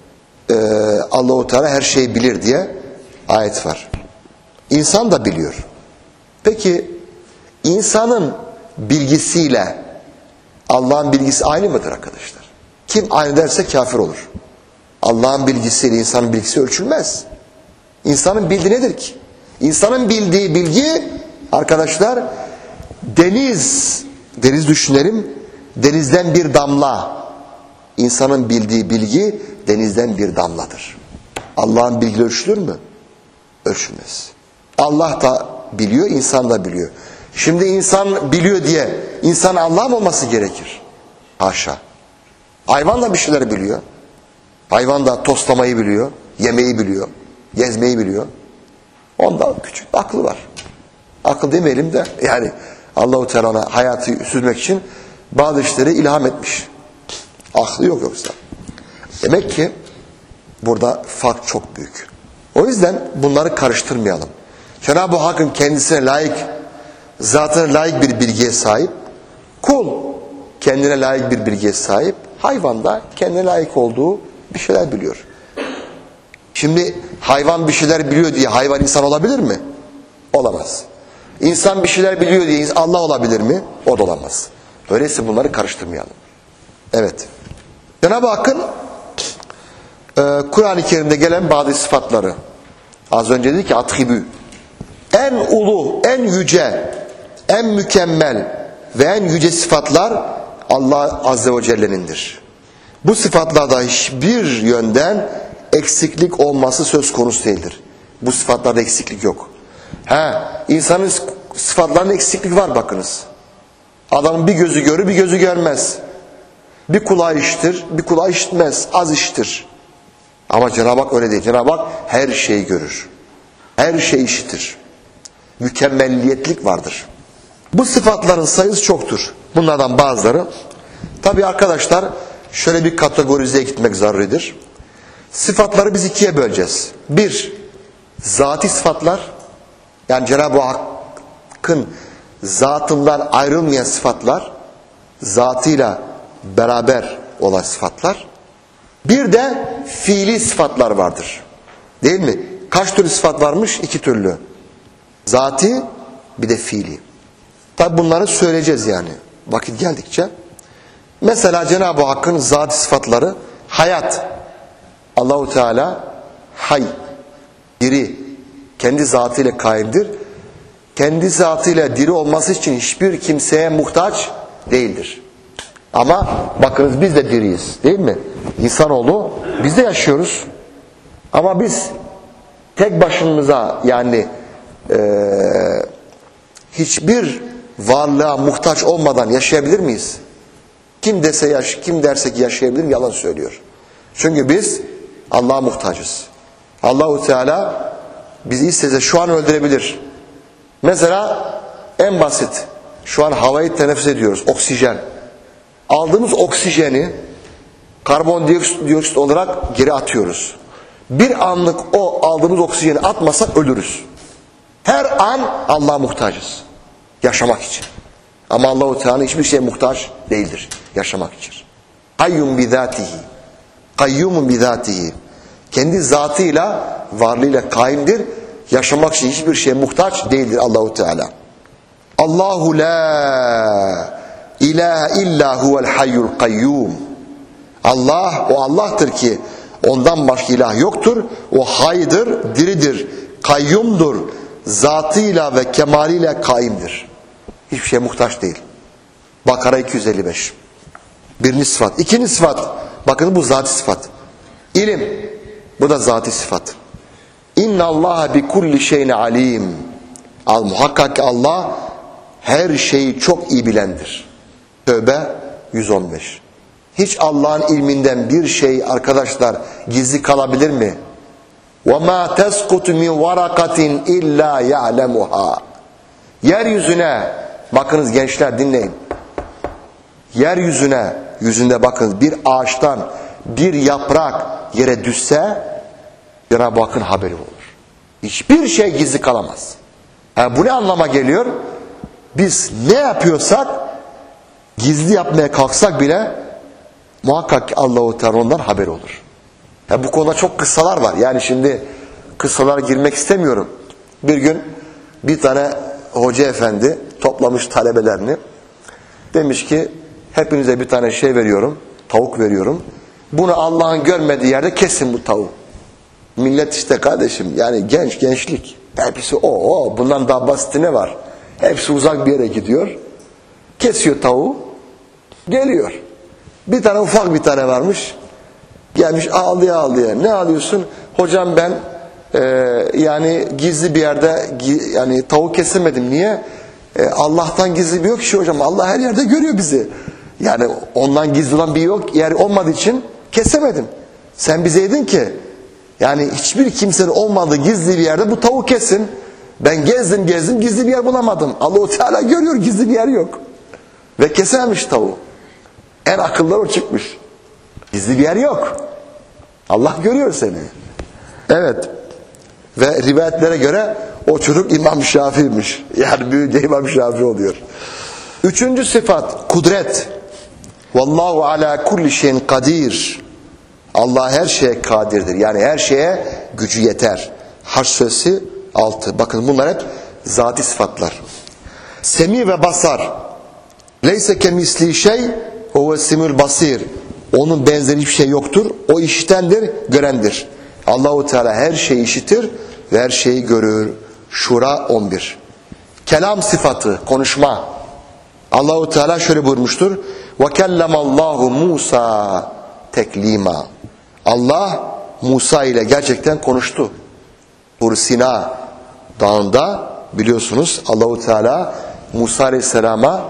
Allahu Teala her şeyi bilir diye ayet var. İnsan da biliyor. Peki insanın bilgisiyle Allah'ın bilgisi aynı mıdır arkadaşlar? Kim aynı derse kafir olur. Allah'ın bilgisiyle insanın bilgisi ölçülmez. İnsanın bildiği nedir ki? İnsanın bildiği bilgi arkadaşlar deniz düşünelim, denizden bir damla. İnsanın bildiği bilgi denizden bir damladır. Allah'ın bilgileri ölçülür mü? Ölçülmez. Allah da biliyor, insan da biliyor. Şimdi insan biliyor diye insan Allah mı olması gerekir? Haşa. Hayvan da bir şeyler biliyor. Hayvan da toslamayı biliyor, yemeği biliyor, gezmeyi biliyor. Ondan küçük aklı var. Akıl demeyelim de yani Allah-u Teala hayatı sürmek için bazı işleri ilham etmiş. Aklı yok yoksa. Demek ki burada fark çok büyük. O yüzden bunları karıştırmayalım. Cenab-ı Hakk'ın kendisine layık, zatına layık bir bilgiye sahip. Kul kendine layık bir bilgiye sahip. Hayvan da kendine layık olduğu bir şeyler biliyor. Şimdi hayvan bir şeyler biliyor diye hayvan insan olabilir mi? Olamaz. İnsan bir şeyler biliyor diye Allah olabilir mi? O da olamaz. Öyleyse bunları karıştırmayalım. Evet. Cenab-ı Hakk'ın Kur'an-ı Kerim'de gelen bazı sıfatları, az önce dedik ki atribü, en ulu, en yüce, en mükemmel ve en yüce sıfatlar Allah Azze ve Celle'nindir. Bu sıfatlarda hiçbir yönden eksiklik olması söz konusu değildir. Bu sıfatlarda eksiklik yok. İnsanın sıfatlarında eksiklik var bakınız. Adamın bir gözü görür, bir gözü görmez. Bir kulağı işitir, bir kulağı işitmez, az işitir. Ama Cenab-ı Hak öyle değil. Cenab-ı Hak her şeyi görür. Her şeyi işitir. Mükemmelliyetlik vardır. Bu sıfatların sayısı çoktur. Bunlardan bazıları. Tabii arkadaşlar şöyle bir kategorizeye gitmek zaruridir. Sıfatları biz ikiye böleceğiz. Bir, zati sıfatlar. Yani Cenab-ı Hakk'ın zatından ayrılmayan sıfatlar. Zatıyla beraber olan sıfatlar. Bir de fiili sıfatlar vardır. Değil mi? Kaç türlü sıfat varmış? 2 türlü. Zati bir de fiili. Tabi bunları söyleyeceğiz yani. Vakit geldikçe. Mesela Cenab-ı Hakk'ın zati sıfatları hayat. Allahu Teala hay, diri, kendi zatıyla kaimdir. Kendi zatıyla diri olması için hiçbir kimseye muhtaç değildir. Ama bakınız biz de diriyiz değil mi? İnsanoğlu biz de yaşıyoruz. Ama biz tek başımıza yani hiçbir varlığa muhtaç olmadan yaşayabilir miyiz? Kim derse ki yaşayabilir yalan söylüyor. Çünkü biz Allah'a muhtacız. Allahu Teala bizi istese şu an öldürebilir. Mesela en basit şu an havayı teneffüs ediyoruz, oksijen. Aldığımız oksijeni karbondioksit olarak geri atıyoruz. Bir anlık o aldığımız oksijeni atmasak ölürüz. Her an Allah'a muhtacız. Yaşamak için. Ama Allah-u Teala hiçbir şeye muhtaç değildir. Yaşamak için. Hayyum bizatihi. Kayyumun bizatihi. Kendi zatıyla, varlığıyla kaimdir. Yaşamak için hiçbir şeye muhtaç değildir Allahu Teala. Allahu la ilahe illa huvel hayyul kayyum. Allah, o Allah'tır ki ondan başka ilah yoktur. O haydır, diridir, kayyumdur. Zatıyla ve kemaliyle kaimdir. Hiçbir şeye muhtaç değil. Bakara 255. Birinci sıfat. İkinci sıfat. Bakın bu zati sıfat. İlim. Bu da zati sıfat. İnna Allaha bi kulli şeyin alim. Muhakkak ki Allah her şeyi çok iyi bilendir. Tövbe 115. Hiç Allah'ın ilminden bir şey arkadaşlar gizli kalabilir mi? وَمَا تَسْقُتُ مِنْ وَرَقَةٍ اِلَّا يَعْلَمُهَا. Yeryüzüne, bakınız gençler dinleyin. Yeryüzüne, yüzünde bakınız bir ağaçtan bir yaprak yere düşse Cenab-ı Hakk'ın haberi olur. Hiçbir şey gizli kalamaz. Yani bu ne anlama geliyor? Biz ne yapıyorsak gizli yapmaya kalksak bile muhakkak ki Allah-u Teala ondan haberi olur. Yani bu konuda çok kıssalar var. Yani şimdi kıssalara girmek istemiyorum. Bir gün bir tane hoca efendi toplamış talebelerini. Demiş ki hepinize bir tane şey veriyorum. Tavuk veriyorum. Bunu Allah'ın görmediği yerde kesin bu tavuğu. Millet işte kardeşim yani gençlik. Hepsi bundan daha basiti ne var? Hepsi uzak bir yere gidiyor. Kesiyor tavuğu. Geliyor. Bir tane ufak bir tane varmış. Gelmiş ağlaya. Ne ağlıyorsun? Hocam ben yani gizli bir yerde yani tavuk kesemedim. Niye? Allah'tan gizli bir yok ki hocam. Allah her yerde görüyor bizi. Yani ondan gizli olan bir yer olmadığı için kesemedim. Sen bize dedin ki yani hiçbir kimsenin olmadığı gizli bir yerde bu tavuk kesin. Ben gezdim gizli bir yer bulamadım. Allah-u Teala görüyor, gizli bir yer yok. Ve kesememiş tavuğu. En akıllı o çıkmış. Gizli bir yer yok. Allah görüyor seni. Evet. Ve rivayetlere göre o çocuk İmam Şafii'ymiş. Yani büyüyünce İmam Şafii oluyor. Üçüncü sıfat kudret. Vallahu ala kulli şeyin kadir. Allah her şeye kadirdir. Yani her şeye gücü yeter. Haş suresi 6. Bakın bunlar hep zati sıfatlar. Semi ve basar. Leyse kemisli şey huve simül basir. Onun benzeri hiçbir şey yoktur. O işitendir, görendir. Allahu Teala her şeyi işitir ve her şeyi görür. Şura 11. Kelam sıfatı, konuşma. Allahu Teala şöyle buyurmuştur. Ve kellemallahu Musa teklima. Allah Musa ile gerçekten konuştu. Tur Sina dağında biliyorsunuz Allahu Teala Musa Aleyhisselam'a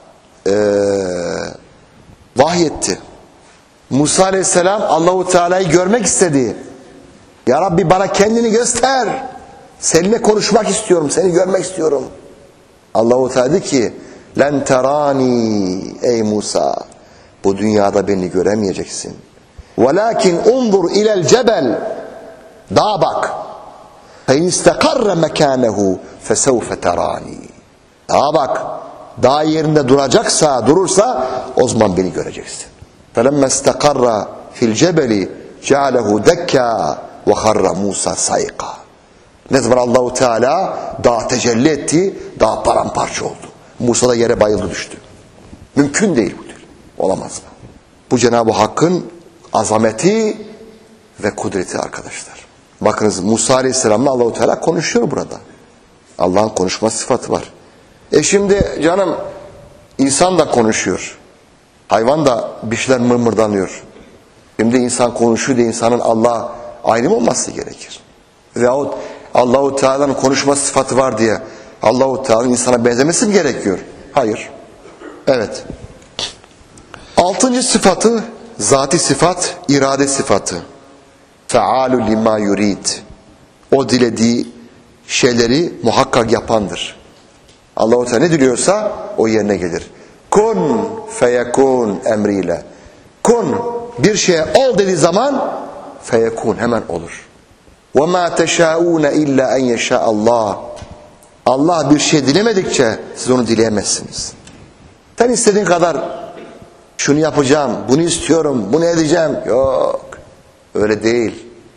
vahyetti. Musa Aleyhisselam Allahu Teala'yı görmek istedi. Ya Rabbi bana kendini göster. Seninle konuşmak istiyorum, seni görmek istiyorum. Allahu Teala dedi ki: "Len terani ey Musa. Bu dünyada beni göremeyeceksin. Velakin unzur ilel cebel. Dağa bak. Fe istakarra mekanehu fesevfe terani." Dağa bak. Dağ yerinde durursa o zaman beni göreceksin. فَلَمَّا اسْتَقَرَّ فِي الْجَبَلِ جَعَلَهُ دَكَّا وَخَرَّ Musa sayqa. Ne zaman Allahu Teala dağ tecelli etti, dağ paramparça oldu. Musa da yere bayıldı, düştü. Mümkün değil bu diyor. Olamaz mı? Bu Cenab-ı Hakk'ın azameti ve kudreti arkadaşlar. Bakınız Musa Aleyhisselam'la Allahu Teala konuşuyor burada. Allah'ın konuşma sıfatı var. Şimdi canım insan da konuşuyor. Hayvan da bir şeyler mırmırdanıyor. Şimdi insan konuşuyor diye insanın Allah aynı mı olması gerekir? Veyahut Allahu Teala'nın konuşma sıfatı var diye Allahu Teala'nın insana benzemesi mi gerekiyor? Hayır. Evet. Altıncı sıfatı zati sıfat, irade sıfatı. Fealu lima yurid. O dilediği şeyleri muhakkak yapandır. Allah-u Teala ne diliyorsa o yerine gelir. Kun feyekun emriyle. Kun bir şeye ol dediği zaman feyekun hemen olur. وَمَا تَشَاءُونَ اِلَّا اَنْ يَشَاءَ اللّٰهِ. Allah bir şey dilemedikçe siz onu dileyemezsiniz. Sen istediğin kadar şunu yapacağım, bunu istiyorum, bunu edeceğim. Yok. Öyle değil.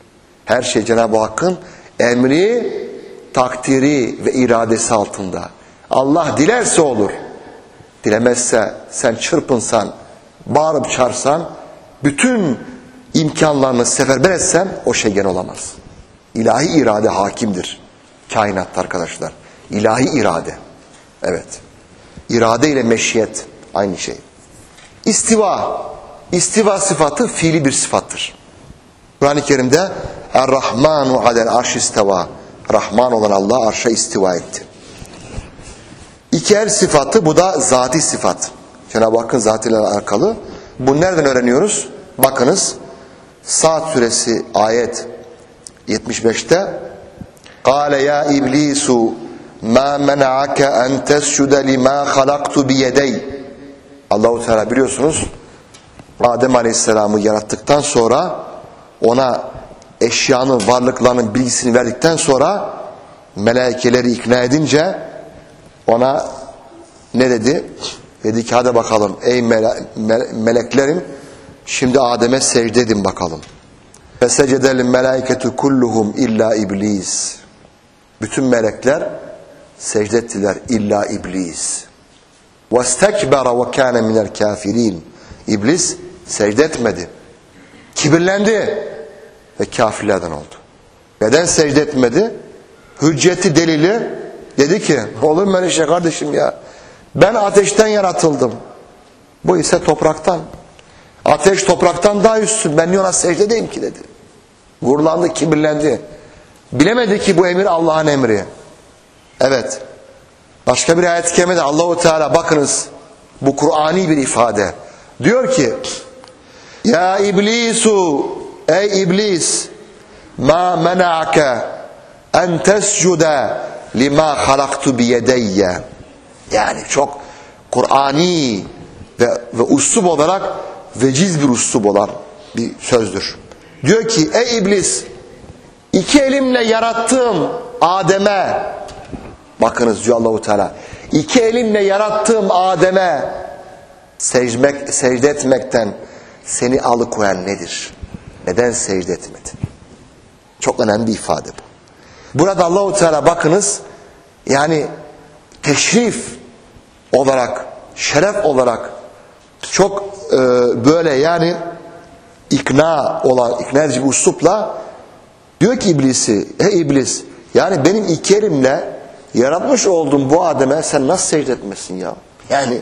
Her şey Cenab-ı Hakk'ın emri, takdiri ve iradesi altında. Allah dilerse olur. Dilemezse sen çırpınsan, bağırıp çağırsan, bütün imkanlarını seferber etsen o şey gene olamaz. İlahi irade hakimdir. Kainatta arkadaşlar. İlahi irade. Evet. İrade ile meşiyet aynı şey. İstiva. İstiva sıfatı fiili bir sıfattır. Kur'an-ı Kerim'de Er-Rahmanu alel arş isteva. Rahman olan Allah arşa istiva etti. İki el sıfatı, bu da zati sıfat. Cenab-ı Hakk'ın zatıyla alakalı. Bunu nereden öğreniyoruz? Bakınız. Saat suresi ayet 75'te Kâle ya iblisu ma mena'ake en tescude lima halaktu biyedey. Allah-u Teala biliyorsunuz Adem Aleyhisselam'ı yarattıktan sonra ona eşyanın, varlıklarının bilgisini verdikten sonra melaikeleri ikna edince ona ne dedi? Dedi ki hadi bakalım ey meleklerim, şimdi Adem'e secde edin bakalım. Fesecedel melaiketu kulluhum illa iblis. Bütün melekler secde ettiler illa iblis. Vestekbera ve kâne minel kâfirin. İblis secde etmedi. Kibirlendi ve kafirlerden oldu. Neden secde etmedi? Hücceti, delili, dedi ki olur mu öyle şey kardeşim ya? Ben ateşten yaratıldım. Bu ise topraktan. Ateş topraktan daha üstün. Ben niye ona secde edeyim ki dedi. Gururlandı, kibirlendi. Bilemedi ki bu emir Allah'ın emri. Evet. Başka bir ayet-i kerimede Allah-u Teala bakınız. Bu Kur'ani bir ifade. Diyor ki ya iblisu, ey iblis, ma mena'ake en tescude lima halaktu biyedeyye. Yani çok Kur'ani ve üslup olarak veciz bir üslup olan bir sözdür. Diyor ki ey iblis, iki elimle yarattığım Adem'e, bakınız diyor Allah-u Teala, iki elimle yarattığım Adem'e secde etmekten seni alıkoyan nedir? Neden secde etmedin? Çok önemli bir ifade bu. Burada Allah-u Teala bakınız, yani teşrif olarak, şeref olarak çok böyle yani ikna edici bir üslupla diyor ki iblisi, hey iblis, yani benim iki elimle yaratmış olduğum bu Adem'e sen nasıl secde etmesin ya? Yani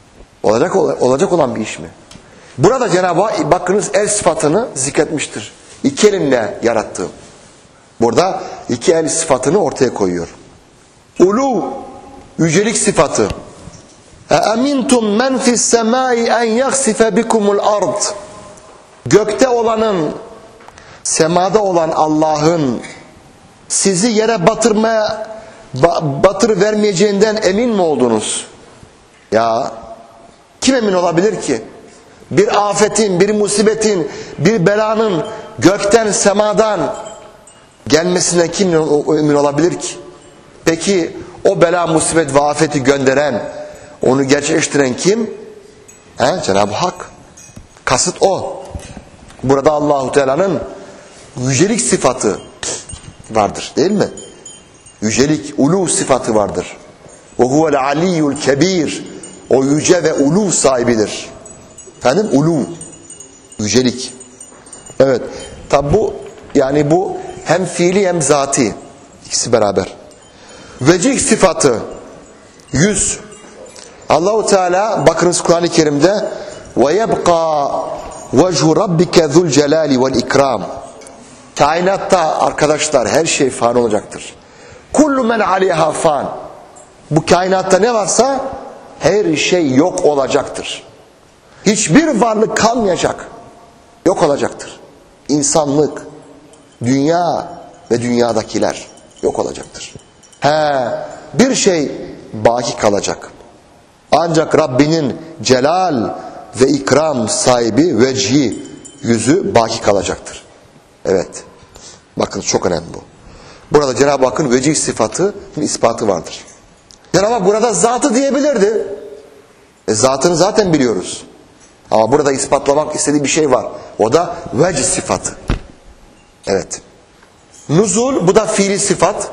olacak olan bir iş mi? Burada Cenab-ı Hak bakınız el sıfatını zikretmiştir. İki elimle yarattığım. Burada iki el sıfatını ortaya koyuyor. Ulu, yücelik sıfatı. Amintum men fis semai en yaksife bikumul ard. Gökte olanın, semada olan Allah'ın sizi yere batırıvermeyeceğinden emin mi oldunuz? Ya kim emin olabilir ki? Bir afetin, bir musibetin, bir belanın gökten, semadan gelmesine kim emin olabilir ki? Peki o bela, musibet ve afeti gönderen, onu gerçekleştiren kim? Cenab-ı Hak. Kasıt o. Burada Allah-u Teala'nın yücelik sıfatı vardır, değil mi? Yücelik, ulu sıfatı vardır. Ve huvel aliyyul kebir. O yüce ve ulu sahibidir. Efendim, ulu, yücelik. Evet. Tabi bu, yani bu hem fiili hem zati, ikisi beraber. Vecih sıfatı, yüz. Allah-u Teala bakınız Kur'an-ı Kerim'de ve yebqa vecihu rabbike zul celali vel ikram. Kainatta arkadaşlar her şey fani olacaktır. Kullu men aleyha fan. Bu kainatta ne varsa her şey yok olacaktır. Hiçbir varlık kalmayacak. Yok olacaktır. İnsanlık, dünya ve dünyadakiler yok olacaktır. Bir şey baki kalacak. Ancak Rabbinin celal ve ikram sahibi vecihi, yüzü baki kalacaktır. Evet. Bakın çok önemli bu. Burada Cenab-ı Hakk'ın vecih sıfatının ispatı vardır. Cenab-ı Hak burada zatı diyebilirdi. Zatını zaten biliyoruz. Ama burada ispatlamak istediği bir şey var. O da vecih sıfatı. Evet. Nuzul, bu da fiili sıfat.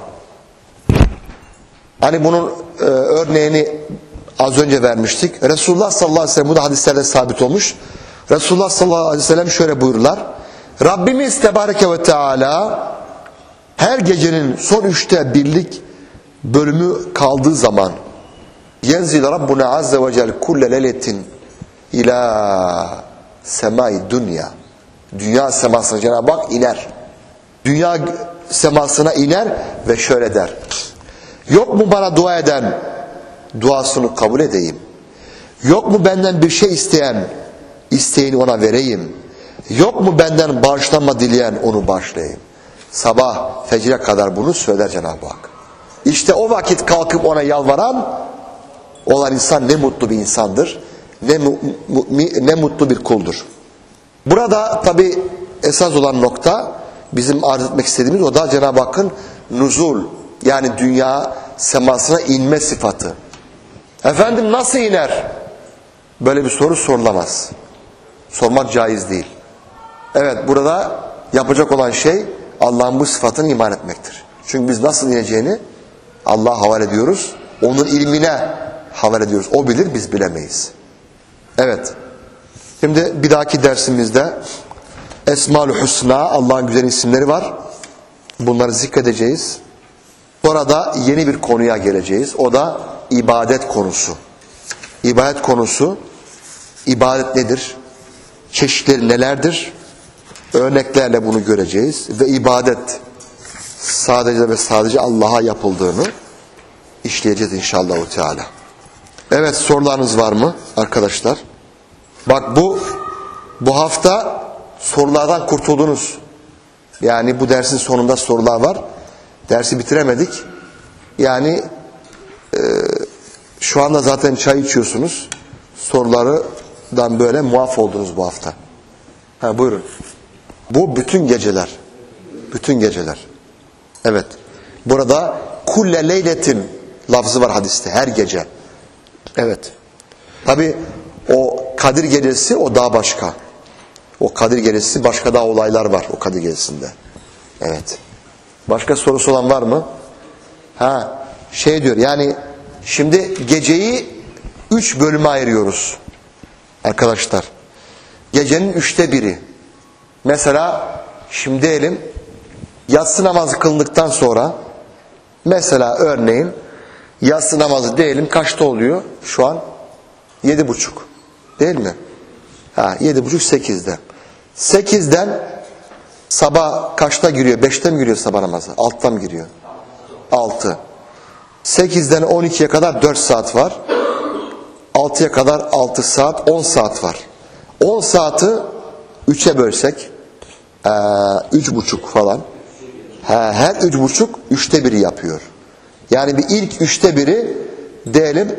Hani bunun örneğini az önce vermiştik. Resulullah sallallahu aleyhi ve sellem, bu da hadislerde sabit olmuş. Resulullah sallallahu aleyhi ve sellem şöyle buyururlar. Rabbimiz Tebareke ve Teala her gecenin son 1/3 bölümü kaldığı zaman yenzil Rabbuna azze ve celle kulle leyletin ila semai dünya. Dünya semasına Cenab-ı Hak iner. Dünya semasına iner ve şöyle der. Yok mu bana dua eden, duasını kabul edeyim. Yok mu benden bir şey isteyen, isteğini ona vereyim. Yok mu benden bağışlanma dileyen, onu bağışlayayım. Sabah fecre kadar bunu söyler Cenab-ı Hak. İşte o vakit kalkıp ona yalvaran olan insan ne mutlu bir insandır. Ne mutlu bir kuldur. Burada tabi esas olan nokta, bizim arz etmek istediğimiz, o da Cenab-ı Hakk'ın nuzul, yani dünya semasına inme sıfatı. Efendim nasıl iner? Böyle bir soru sorulamaz. Sormak caiz değil. Evet, burada yapacak olan şey Allah'ın bu sıfatını iman etmektir. Çünkü biz nasıl ineceğini Allah'a havale ediyoruz. Onun ilmine havale ediyoruz. O bilir, biz bilemeyiz. Evet. Şimdi bir dahaki dersimizde Esma-ül Hüsna, Allah'ın güzel isimleri var. Bunları zikredeceğiz. Sonra da yeni bir konuya geleceğiz. O da ibadet konusu. İbadet konusu, ibadet nedir? Çeşitleri nelerdir? Örneklerle bunu göreceğiz. Ve ibadet sadece ve sadece Allah'a yapıldığını işleyeceğiz inşallah Teala. Evet, sorularınız var mı arkadaşlar? Bak bu hafta sorulardan kurtuldunuz. Yani bu dersin sonunda sorular var. Dersi bitiremedik. Yani şu anda zaten çay içiyorsunuz. Sorulardan böyle muaf oldunuz bu hafta. Ha, buyurun. Bu bütün geceler. Bütün geceler. Evet. Burada kulle leyletin lafzı var hadiste. Her gece. Evet. Tabi o Kadir Gecesi o daha başka. O Kadir Gecesi başka daha olaylar var o Kadir Gecesi'nde. Evet. Başka sorusu olan var mı? Ha, şey diyor yani şimdi geceyi 3 bölüme ayırıyoruz. Arkadaşlar. Gecenin 1/3. Mesela şimdi diyelim yatsı namazı kılındıktan sonra mesela örneğin yatsı namazı diyelim kaçta oluyor? Şu an 7:30. Değil mi? Ha, 7:30 8'de. 8'den sabah kaçta giriyor? 5'te mi giriyor sabah namazı? 6'da mı giriyor? 6. 8'den 12'ye kadar 4 saat var. 6'ya kadar 6 saat, 10 saat var. 10 saati 3'e bölsek 3,5 falan. Her 3,5 1/3 yapıyor. Yani bir ilk 1/3 diyelim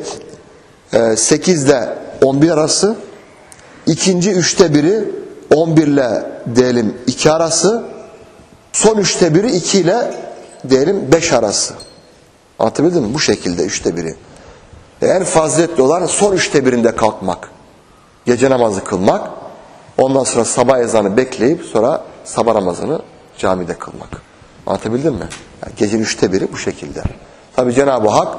8 ile 11 arası. İkinci 1/3 11 ile diyelim 2 arası. Son 1/3 2 ile diyelim 5 arası. Anlatabildim mi? Bu şekilde 1/3. En faziletli olan son 1/3'inde kalkmak. Gece namazı kılmak. Ondan sonra sabah ezanı bekleyip sonra sabah namazını camide kılmak. Anlatabildim mi? Yani gecenin 1/3 bu şekilde. Tabi Cenab-ı Hak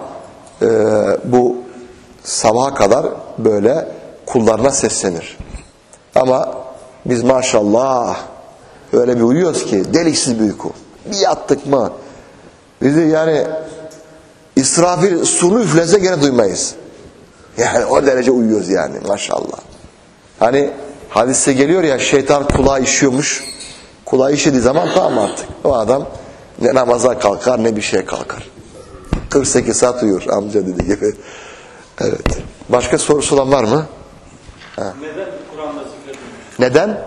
bu sabaha kadar böyle kullarına seslenir. Ama biz maşallah öyle bir uyuyoruz ki deliksiz bir uyku. Bir yattık mı bizi yani İsrafil sunu üflese gene duymayız. Yani o derece uyuyoruz yani maşallah. Hani hadiste geliyor ya şeytan kulağı işiyormuş. Kulağı işediği zaman tamam artık. O adam ne namaza kalkar ne bir şeye kalkar. 48 saat uyuyor amca dediği gibi. Evet. Başka sorusu olan var mı? Ha. Neden Kur'an'da zikredilmiş? Neden?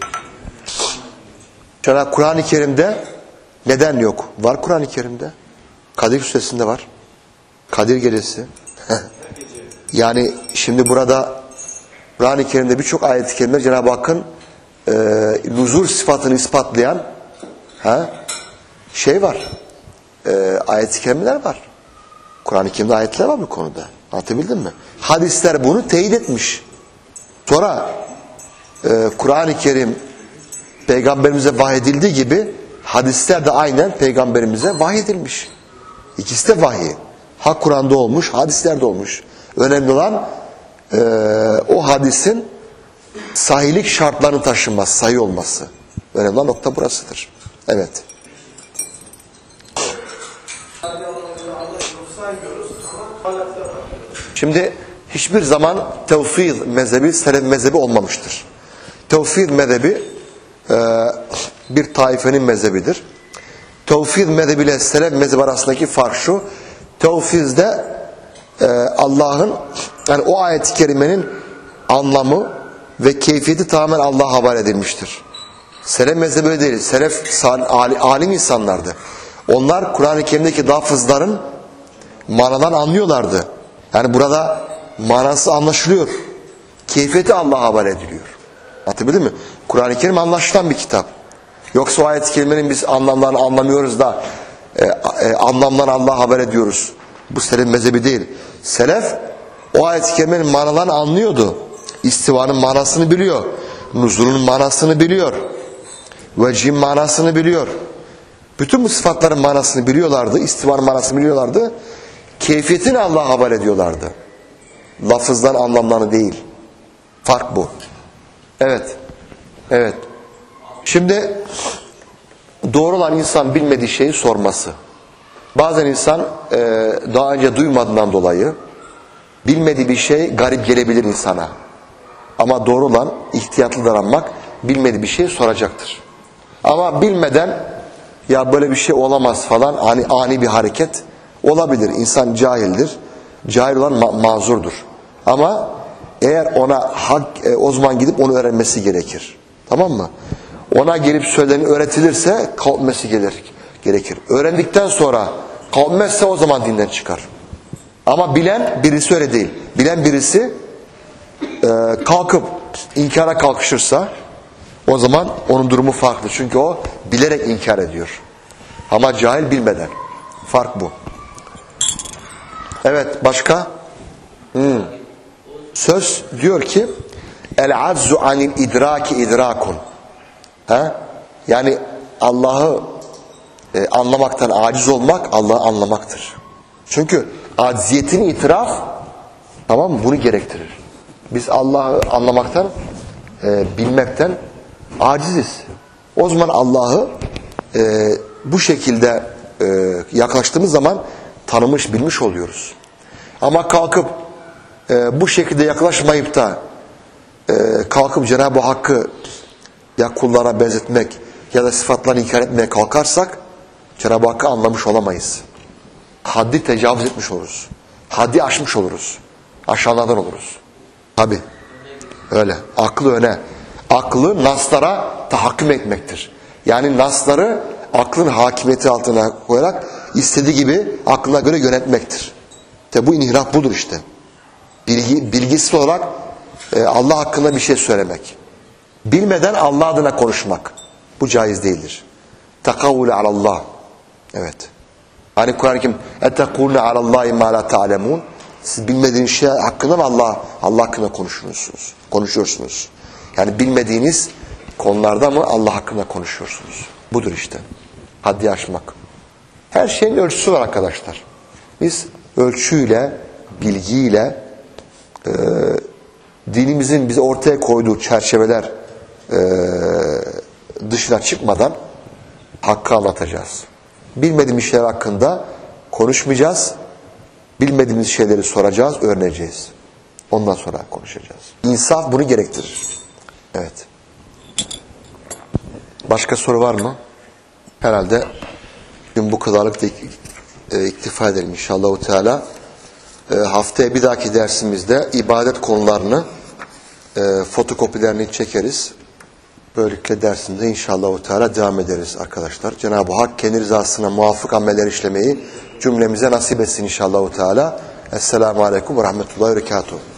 Şöyle Kur'an-ı Kerim'de neden yok? Var Kur'an-ı Kerim'de. Kadir Suresi'nde var. Kadir Gecesi. Yani şimdi burada Kur'an-ı Kerim'de birçok ayet-i kerime Cenab-ı Hakk'ın nuzul sıfatını ispatlayan şey var. Ayet-i kerimeler var. Kur'an-ı Kerim'de ayetler var bu konuda. Anlatabildim mi? Hadisler bunu teyit etmiş. Sonra Kur'an-ı Kerim Peygamberimize vahyedildiği gibi hadisler de aynen peygamberimize vahyedilmiş. İkisi de vahiy. Ha Kur'an'da olmuş, hadislerde olmuş. Önemli olan o hadisin sahihlik şartlarını taşınması, sahih olması. Önemli olan nokta burasıdır. Evet. Şimdi hiçbir zaman tevfid mezhebi, selef mezhebi olmamıştır. Tevfid mezhebi bir taifenin mezhebidir. Tevfid mezhebi ile selef mezhebi arasındaki fark şu. Tevfizde Allah'ın, yani o ayet-i kerimenin anlamı ve keyfiyeti tamamen Allah'a havale edilmiştir. Selef mezhebi öyle değil. Selef alim insanlardı. Onlar Kur'an-ı Kerim'deki lafızların manadan anlıyorlardı. Yani burada manası anlaşılıyor. Keyfiyeti Allah'a havale ediliyor. Anlatabildim mi? Kur'an-ı Kerim anlaşılan bir kitap. Yoksa o ayet-i kerimenin biz anlamlarını anlamıyoruz da anlamlarını Allah'a haber ediyoruz. Bu selef mezhebi değil. Selef o ayet-i kerimenin manalarını anlıyordu. İstivanın manasını biliyor. Nuzulun manasını biliyor. Vecih'in manasını biliyor. Bütün bu sıfatların manasını biliyorlardı. İstivanın manasını biliyorlardı. Keyfiyetini Allah'a haber ediyorlardı. Lafızdan anlamlarını değil. Fark bu. Evet. Evet. Şimdi doğru olan insan bilmediği şeyi sorması. Bazen insan daha önce duymadığından dolayı bilmediği bir şey garip gelebilir insana. Ama doğru olan ihtiyatlı davranmak, bilmediği bir şeyi soracaktır. Ama bilmeden ya böyle bir şey olamaz falan ani bir hareket olabilir. İnsan cahildir. Cahil olan mazurdur. Ama eğer ona o zaman gidip onu öğrenmesi gerekir. Tamam mı? Ona gelip söyleni öğretilirse kalkması gerekir. Öğrendikten sonra kalkmazsa o zaman dinden çıkar. Ama bilen birisi öyle değil. Bilen birisi kalkıp inkara kalkışırsa o zaman onun durumu farklı. Çünkü o bilerek inkar ediyor. Ama cahil bilmeden. Fark bu. Evet, başka? Söz diyor ki el-azzu anil idraki idrakun. Yani Allah'ı anlamaktan aciz olmak Allah'ı anlamaktır. Çünkü acziyetin itiraf, tamam mı, bunu gerektirir. Biz Allah'ı anlamaktan, bilmekten aciziz. O zaman Allah'ı bu şekilde yaklaştığımız zaman tanımış, bilmiş oluyoruz. Ama kalkıp bu şekilde yaklaşmayıp da kalkıp Cenab-ı Hakk'ı ya kullara benzetmek ya da sıfatlarını inkar etmeye kalkarsak Cenab-ı Hakk'ı anlamış olamayız. Haddi tecavüz etmiş oluruz. Haddi aşmış oluruz. Aşağılardan oluruz. Tabi. Öyle. Aklı öne. Aklı naslara tahakküm etmektir. Yani nasları aklın hakimiyeti altına koyarak istediği gibi aklına göre yönetmektir. İşte bu inhiraf budur işte. Bilgisiz olarak Allah hakkında bir şey söylemek. Bilmeden Allah adına konuşmak. Bu caiz değildir. Tekavvule alallah. Evet. Hani Kur'an-ı Kerim etekulne alallahi ma la ta'lemun. Siz bilmediğiniz şey hakkında mı Allah hakkında konuşuyorsunuz. Yani bilmediğiniz konularda mı Allah hakkında konuşuyorsunuz? Budur işte. Haddi aşmak. Her şeyin ölçüsü var arkadaşlar. Biz ölçüyle, bilgiyle dinimizin bize ortaya koyduğu çerçeveler dışına çıkmadan hakkı anlatacağız. Bilmediğimiz şeyler hakkında konuşmayacağız. Bilmediğimiz şeyleri soracağız, öğreneceğiz. Ondan sonra konuşacağız. İnsaf bunu gerektirir. Evet. Başka soru var mı? Herhalde bugün bu kadarlık da iktifa edelim inşallah Teala. Haftaya bir dahaki dersimizde ibadet konularını fotokopilerini çekeriz. Böylelikle dersinde inşallah Teala devam ederiz arkadaşlar. Cenab-ı Hak kendi rızasına muvafık ameller işlemeyi cümlemize nasip etsin inşallah Teala. Esselamu Aleyküm ve Rahmetullahi ve Berekatuhu.